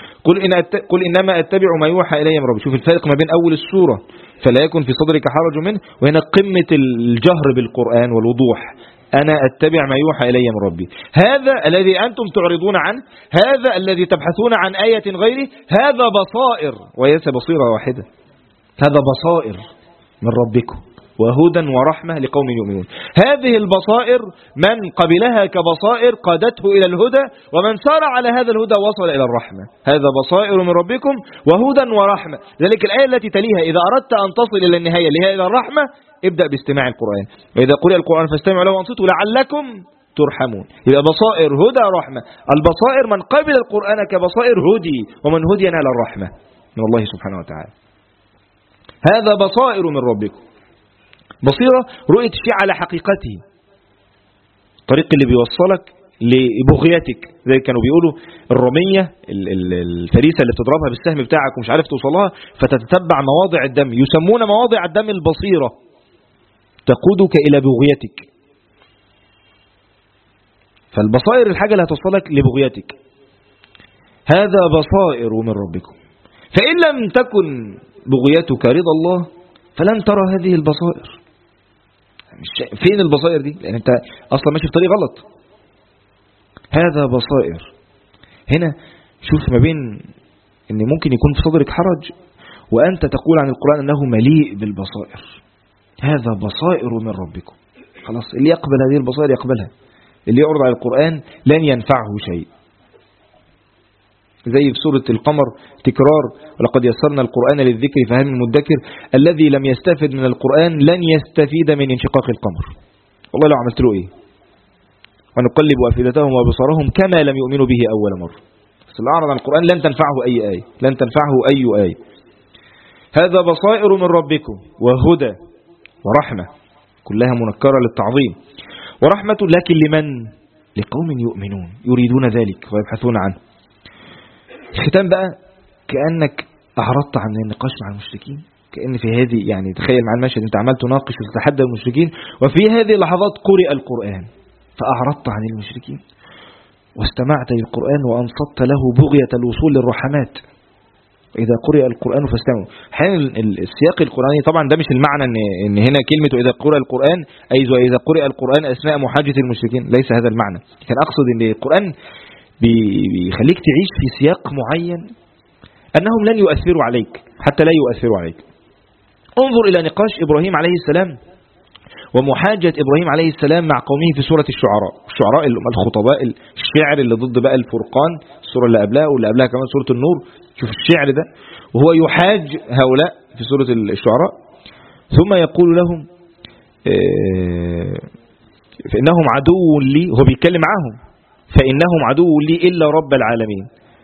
A: قل إنما أتبع ما يوحى إلي من ربي. شوف الفرق ما بين أول السورة فلا يكن في صدرك حرج منه، وهنا قمة الجهر بالقرآن والوضوح. أنا أتبع ما يوحى إلي من ربي. هذا الذي أنتم تعرضون عنه، هذا الذي تبحثون عن آية غيره، هذا بصائر، وليس بصيرة واحدة. هذا بصائر من ربكم وهدى ورحمة لقوم يؤمنون. هذه البصائر من قبلها كبصائر قادته إلى الهدى، ومن سار على هذا الهدى وصل إلى الرحمة. هذا بصائر من ربكم وهدى ورحمة. ذلك الآية التي تليها إذا أردت أن تصل إلى النهاية اللي هي إلى الرحمة، ابدأ باستماع القرآن. وإذا قرئ القرآن فاستمعوا له وانصتوا لعلكم ترحمون. إذا بصائر هدى رحمة. البصائر من قبل القرآن كبصائر هدي، ومن هدي نال الرحمة من الله سبحانه وتعالى. هذا بصائر من ربكم. بصيرة رؤية الشيء على حقيقته، الطريق اللي بيوصلك لبغيتك. زي كانوا بيقولوا الرمية، الفريسة اللي بتضربها بالسهم بتاعك ومش عارف توصلها، فتتتبع مواضع الدم، يسمون مواضع الدم البصيرة، تقودك إلى بغيتك. فالبصائر الحاجة اللي هتوصلك لبغيتك. هذا بصائر من ربكم. فإن لم تكن بغيتك رضا الله فلن ترى هذه البصائر. فين البصائر دي؟ لأن أنت أصلا ماشي في طريق غلط. هذا بصائر. هنا شوف ما بين أن ممكن يكون في صدرك حرج وأنت تقول عن القرآن أنه مليء بالبصائر. هذا بصائر من ربكم. خلاص، اللي يقبل هذه البصائر يقبلها. اللي يعرض على القرآن لن ينفعه شيء. زي في سورة القمر تكرار، ولقد يسرنا القرآن للذكر فهل من مدكر. الذي لم يستفد من القرآن لن يستفيد من انشقاق القمر. والله لو عملت له ايه. ونقلب أفئدتهم وبصرهم كما لم يؤمنوا به أول مرة. بس اللي أعرض عن القرآن لن تنفعه أي آية، لن تنفعه أي آية. هذا بصائر من ربكم وهدى ورحمة، كلها منكرة للتعظيم. ورحمة لكن لمن؟ لقوم يؤمنون يريدون ذلك ويبحثون عنه. الختام بقى كأنك أعرضت عن النقاش مع المشركين. كأن في هذه، يعني تخيل مع المشهد أنت عمال تناقش وتتحدى المشركين، وفي هذه اللحظات قرئ القرآن فأعرضت عن المشركين واستمعت للقرآن وأنصت له بغية الوصول للرحمات. إذا قرئ القرآن فاستمعوا. حين السياق القرآني طبعا ده مش المعنى إن هنا كلمة إذا قرئ القرآن أي إذا قرئ القرآن أثناء محاجة المشركين، ليس هذا المعنى. كان أقصد إن القرآن بيخليك تعيش في سياق معين أنهم لن يؤثروا عليك حتى لا يؤثروا عليك. انظر إلى نقاش إبراهيم عليه السلام ومحاجة إبراهيم عليه السلام مع قومه في سورة الشعراء. الشعراء اللي هم الخطباء، الشعر اللي ضد بقى الفرقان، السورة اللي قبلها واللي قبلها كمان سورة النور. شوف الشعر ده وهو يحاج هؤلاء في سورة الشعراء. ثم يقول لهم فإنهم عدو لي، هو بيتكلم معهم، فإنهم عدو لي إلا رب العالمين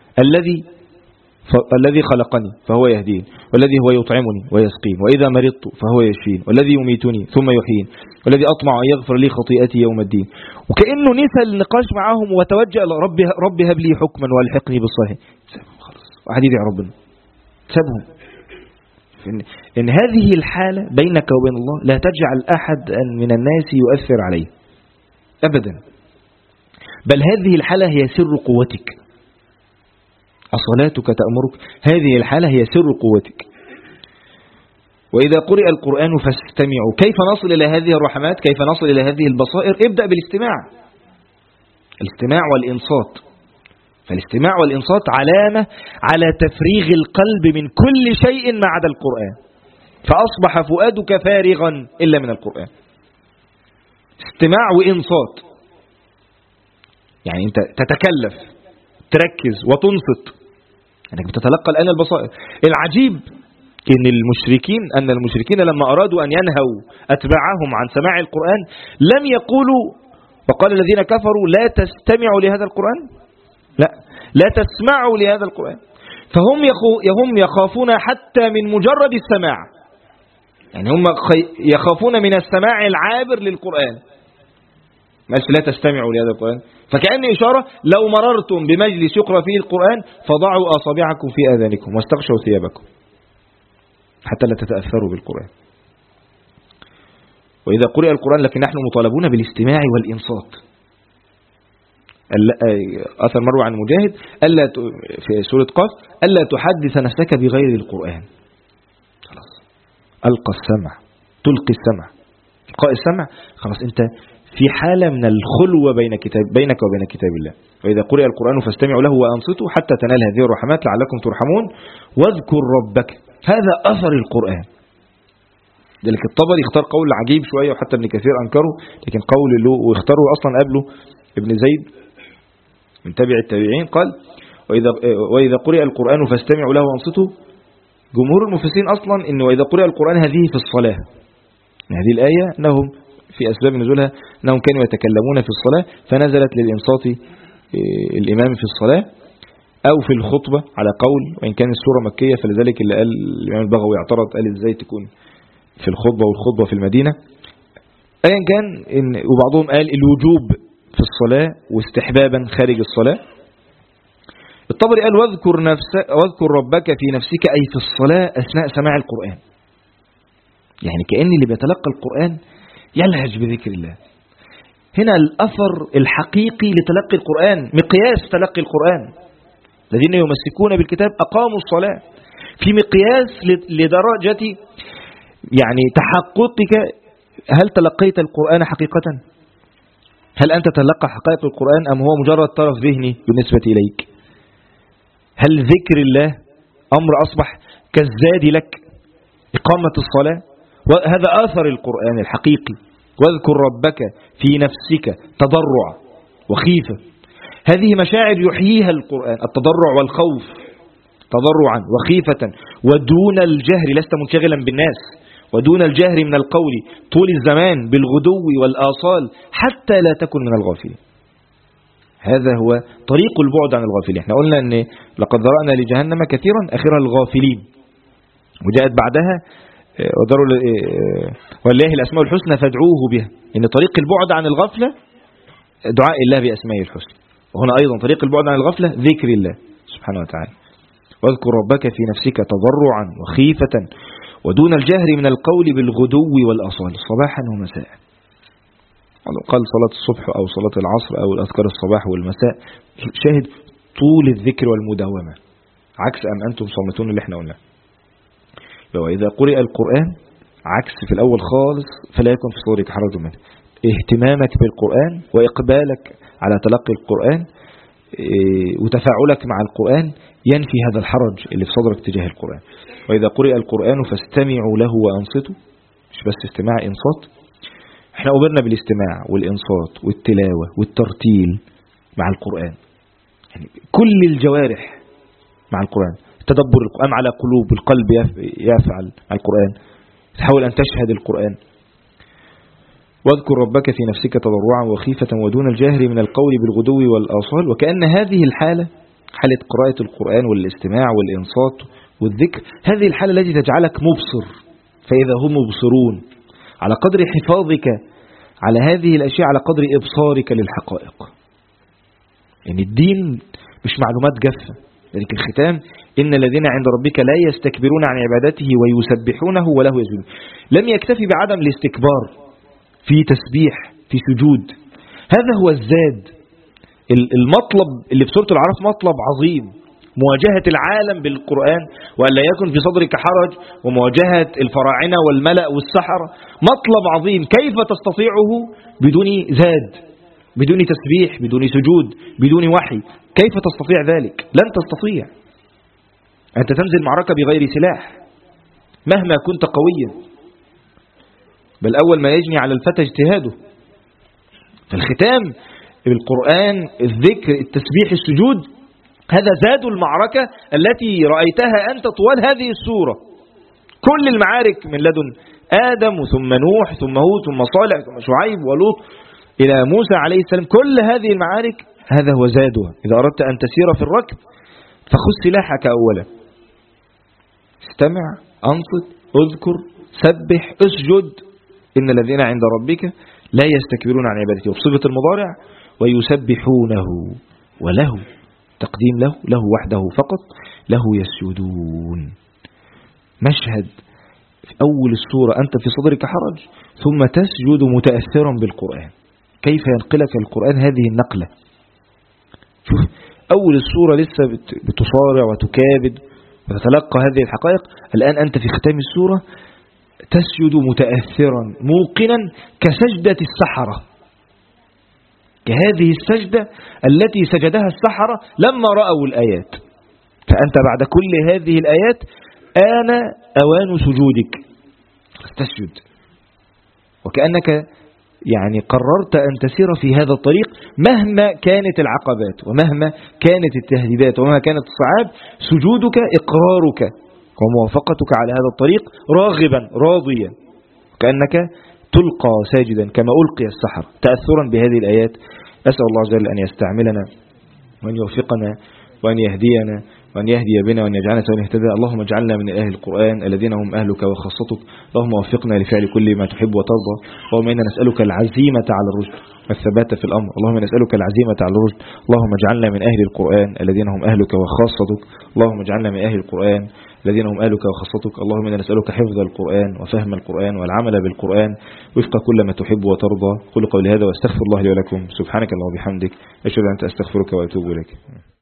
A: الذي خلقني فهو يهدين، والذي هو يطعمني ويسقين، وإذا مرضت فهو يشفين، والذي يميتني ثم يحيين، والذي أطمع أن يغفر لي خطيئتي يوم الدين. وكأنه نسى النقاش معهم وتوجه إلى رب هب لي حكما والحقني بالصالحين. سابهم خلاص، واحد يدعي ربنا، سابهم. إن هذه الحالة بينك وبين الله لا تجعل أحد من الناس يؤثر عليه أبدا. بل هذه الحالة هي سر قوتك. أصلاتك تأمرك، هذه الحالة هي سر قوتك. وإذا قرئ القرآن فاستمعوا. كيف نصل إلى هذه الرحمات؟ كيف نصل إلى هذه البصائر؟ ابدأ بالاستماع، الاستماع والإنصات. فالاستماع والإنصات علامة على تفريغ القلب من كل شيء ما عدا القرآن، فأصبح فؤادك فارغا إلا من القرآن. استماع وإنصات، يعني أنت تتكلف، تركز وتنصت، أنك بتتلقى الآن البصائر. العجيب أن المشركين لما أرادوا أن ينهوا أتباعهم عن سماع القرآن لم يقولوا وقال الذين كفروا لا تستمعوا لهذا القرآن، لا تسمعوا لهذا القرآن. فهم يخافون حتى من مجرد السماع، يعني هم يخافون من السماع العابر للقرآن، مش لا تستمعوا لهذا القرآن. فكأن إشارة لو مررتم بمجلس يقرأ فيه القرآن فضعوا أصابعكم في آذانكم واستغشوا ثيابكم حتى لا تتأثروا بالقرآن. وإذا قرئ القرآن لكن نحن مطالبون بالاستماع والإنصات. أثر مروي عن مجاهد في سورة قاف ألا تحدث نفسك بغير القرآن. خلاص، ألقى السمع، تلقي السمع، إلقاء السمع، خلاص أنت في حالة من الخلوة بينك وبين كتاب الله. وإذا قرئ القرآن فاستمعوا له وأنصتوا حتى تنال هذه الرحمات لعلكم ترحمون واذكر ربك. هذا أثر القرآن. ذلك الطبري اختار قول عجيب شوية وحتى ابن كثير أنكره، لكن قول له واختاره أصلا قبله ابن زيد من تابع التابعين، قال وإذا قرئ القرآن فاستمعوا له وأنصتوا. جمهور المفسرين أصلا إن وإذا قرئ القرآن هذه في الصلاة، هذه الآية أنهم في أسباب نزولها أنهم كانوا يتكلمون في الصلاة فنزلت للإنصات الإمام في الصلاة أو في الخطبة على قول، وإن كان السورة مكية فلذلك اللي قال الإمام البغوي اعترض قال إزاي تكون في الخطبة والخطبة في المدينة. أيا كان وبعضهم قال الوجوب في الصلاة واستحبابا خارج الصلاة. الطبري قال واذكر ربك في نفسك أي في الصلاة أثناء سماع القرآن، يعني كأن اللي بيتلقى القرآن يلهج بذكر الله. هنا الأثر الحقيقي لتلقي القرآن، مقياس تلقي القرآن. الذين يمسكون بالكتاب أقاموا الصلاة، في مقياس لدرجة يعني تحققك. هل تلقيت القرآن حقيقة؟ هل أنت تلقى حقائق القرآن أم هو مجرد طرف ذهني بالنسبة إليك؟ هل ذكر الله أمر أصبح كالزاد لك؟ إقامة الصلاة، وهذا آثر القرآن الحقيقي. واذكر ربك في نفسك تضرع وخيفة، هذه مشاعر يحييها القرآن، التضرع والخوف، تضرعا وخيفة ودون الجهر، لست منشغلا بالناس، ودون الجهر من القول طول الزمان بالغدو والآصال حتى لا تكن من الغافلين. هذا هو طريق البعد عن الغافلين. احنا قلنا ان لقد ذرأنا لجهنم كثيرا آخرها الغافلين، وجاءت بعدها ولله الأسماء الحسنى فادعوه بها. إن طريق البعد عن الغفلة دعاء الله بأسمائه الحسنى، وهنا أيضا طريق البعد عن الغفلة ذكر الله سبحانه وتعالى. واذكر ربك في نفسك تضرعا وخيفة ودون الجهر من القول بالغدو والآصال صباحا ومساء. قال صلاة الصبح أو صلاة العصر أو الأذكار الصباح والمساء، شاهد طول الذكر والمداومة، عكس أم أنتم صامتون اللي احنا قلنا. وإذا قرئ القرآن عكس في الأول خالص فلا يكن في صدرك حرج منه. اهتمامك بالقرآن وإقبالك على تلقي القرآن وتفاعلك مع القرآن ينفي هذا الحرج اللي في صدرك تجاه القرآن. وإذا قرئ القرآن فاستمعوا له وأنصتوا، مش بس استماع، إنصات. احنا أمرنا بالاستماع والإنصات والتلاوة والترتيل مع القرآن، يعني كل الجوارح مع القرآن. تدبر القرآن على قلوب القلب يفعل القرآن، تحاول أن تشهد القرآن. واذكر ربك في نفسك تضرعا وخيفة ودون الجهر من القول بالغدو والآصال. وكأن هذه الحالة، حالة قراءة القرآن والاستماع والإنصات والذكر، هذه الحالة التي تجعلك مبصر، فإذا هم مبصرون. على قدر حفاظك على هذه الأشياء على قدر إبصارك للحقائق. يعني الدين مش معلومات جافة. ذلك الختام إن الذين عند ربك لا يستكبرون عن عبادته ويسبحونه وله يسجدون. لم يكتفي بعدم الاستكبار في تسبيح في سجود، هذا هو الزاد المطلب اللي في سورة الأعراف مطلب عظيم، مواجهة العالم بالقرآن، وأن لا يكن في صدرك حرج، ومواجهة الفراعنة والملأ والسحرة، مطلب عظيم. كيف تستطيعه بدون زاد، بدون تسبيح، بدون سجود، بدون وحي؟ كيف تستطيع ذلك؟ لن تستطيع. أنت تنزل معركة بغير سلاح مهما كنت قويا، بل أول ما يجني على الفتى اجتهاده. فالختام بالقرآن، الذكر، التسبيح، السجود، هذا زاد المعركة التي رأيتها أنت طوال هذه السورة. كل المعارك من لدن آدم ثم نوح ثم هود ثم صالح ثم شعيب ولوط إلى موسى عليه السلام، كل هذه المعارك هذا هو زادها. إذا أردت أن تسير في الركب فخذ سلاحك أولا، استمع، أنصت، اذكر، سبح، اسجد. إن الذين عند ربك لا يستكبرون عن عبادته، وبصيغة المضارع ويسبحونه، وله تقديم له وحده فقط، له يسجدون. مشهد في أول السورة أنت في صدرك حرج، ثم تسجد متأثرا بالقرآن. كيف ينقلك القرآن هذه النقلة؟ شوف، أول السورة لسه بتصارع وتكابد وتتلقى هذه الحقائق، الآن أنت في ختام السورة تسجد متأثرا موقنا كسجدة السحرة، كهذه السجدة التي سجدها السحرة لما رأوا الآيات. فأنت بعد كل هذه الآيات آن أوان سجودك، تسجد وكأنك يعني قررت أن تسير في هذا الطريق مهما كانت العقبات ومهما كانت التهديدات ومهما كانت الصعاب. سجودك إقرارك وموافقتك على هذا الطريق راغبا راضيا، كأنك تلقى ساجدا كما ألقي السحر تأثرا بهذه الآيات. أسأل الله عز وجل أن يستعملنا وأن يوفقنا وأن يهدينا وأن يهدي بنا وأن يجعلنا سواء اهتدى. اللهم اجعلنا من أهل القرآن الذين هم أهلك وخاصتك. اللهم وفقنا لفعل كل ما تحب وترضى. اللهم إنا نسألك العزيمة على الرشد والثبات في الأمر. اللهم نسألك العزيمة على الرشد. اللهم اجعلنا من أهل القرآن الذين هم أهلك وخاصتك. اللهم اجعلنا من أهل القرآن الذين هم أهلك وخاصتك. اللهم إنا نسألك حفظ القرآن وفهم القرآن والعمل بالقرآن وفق كل ما تحب وترضى. قل قولي هذا واستغفر الله لي ولكم. سبحانك اللهم وبحمدك، أشهد أن لا إله إلا أنت، أستغفرك وأتوب إليك.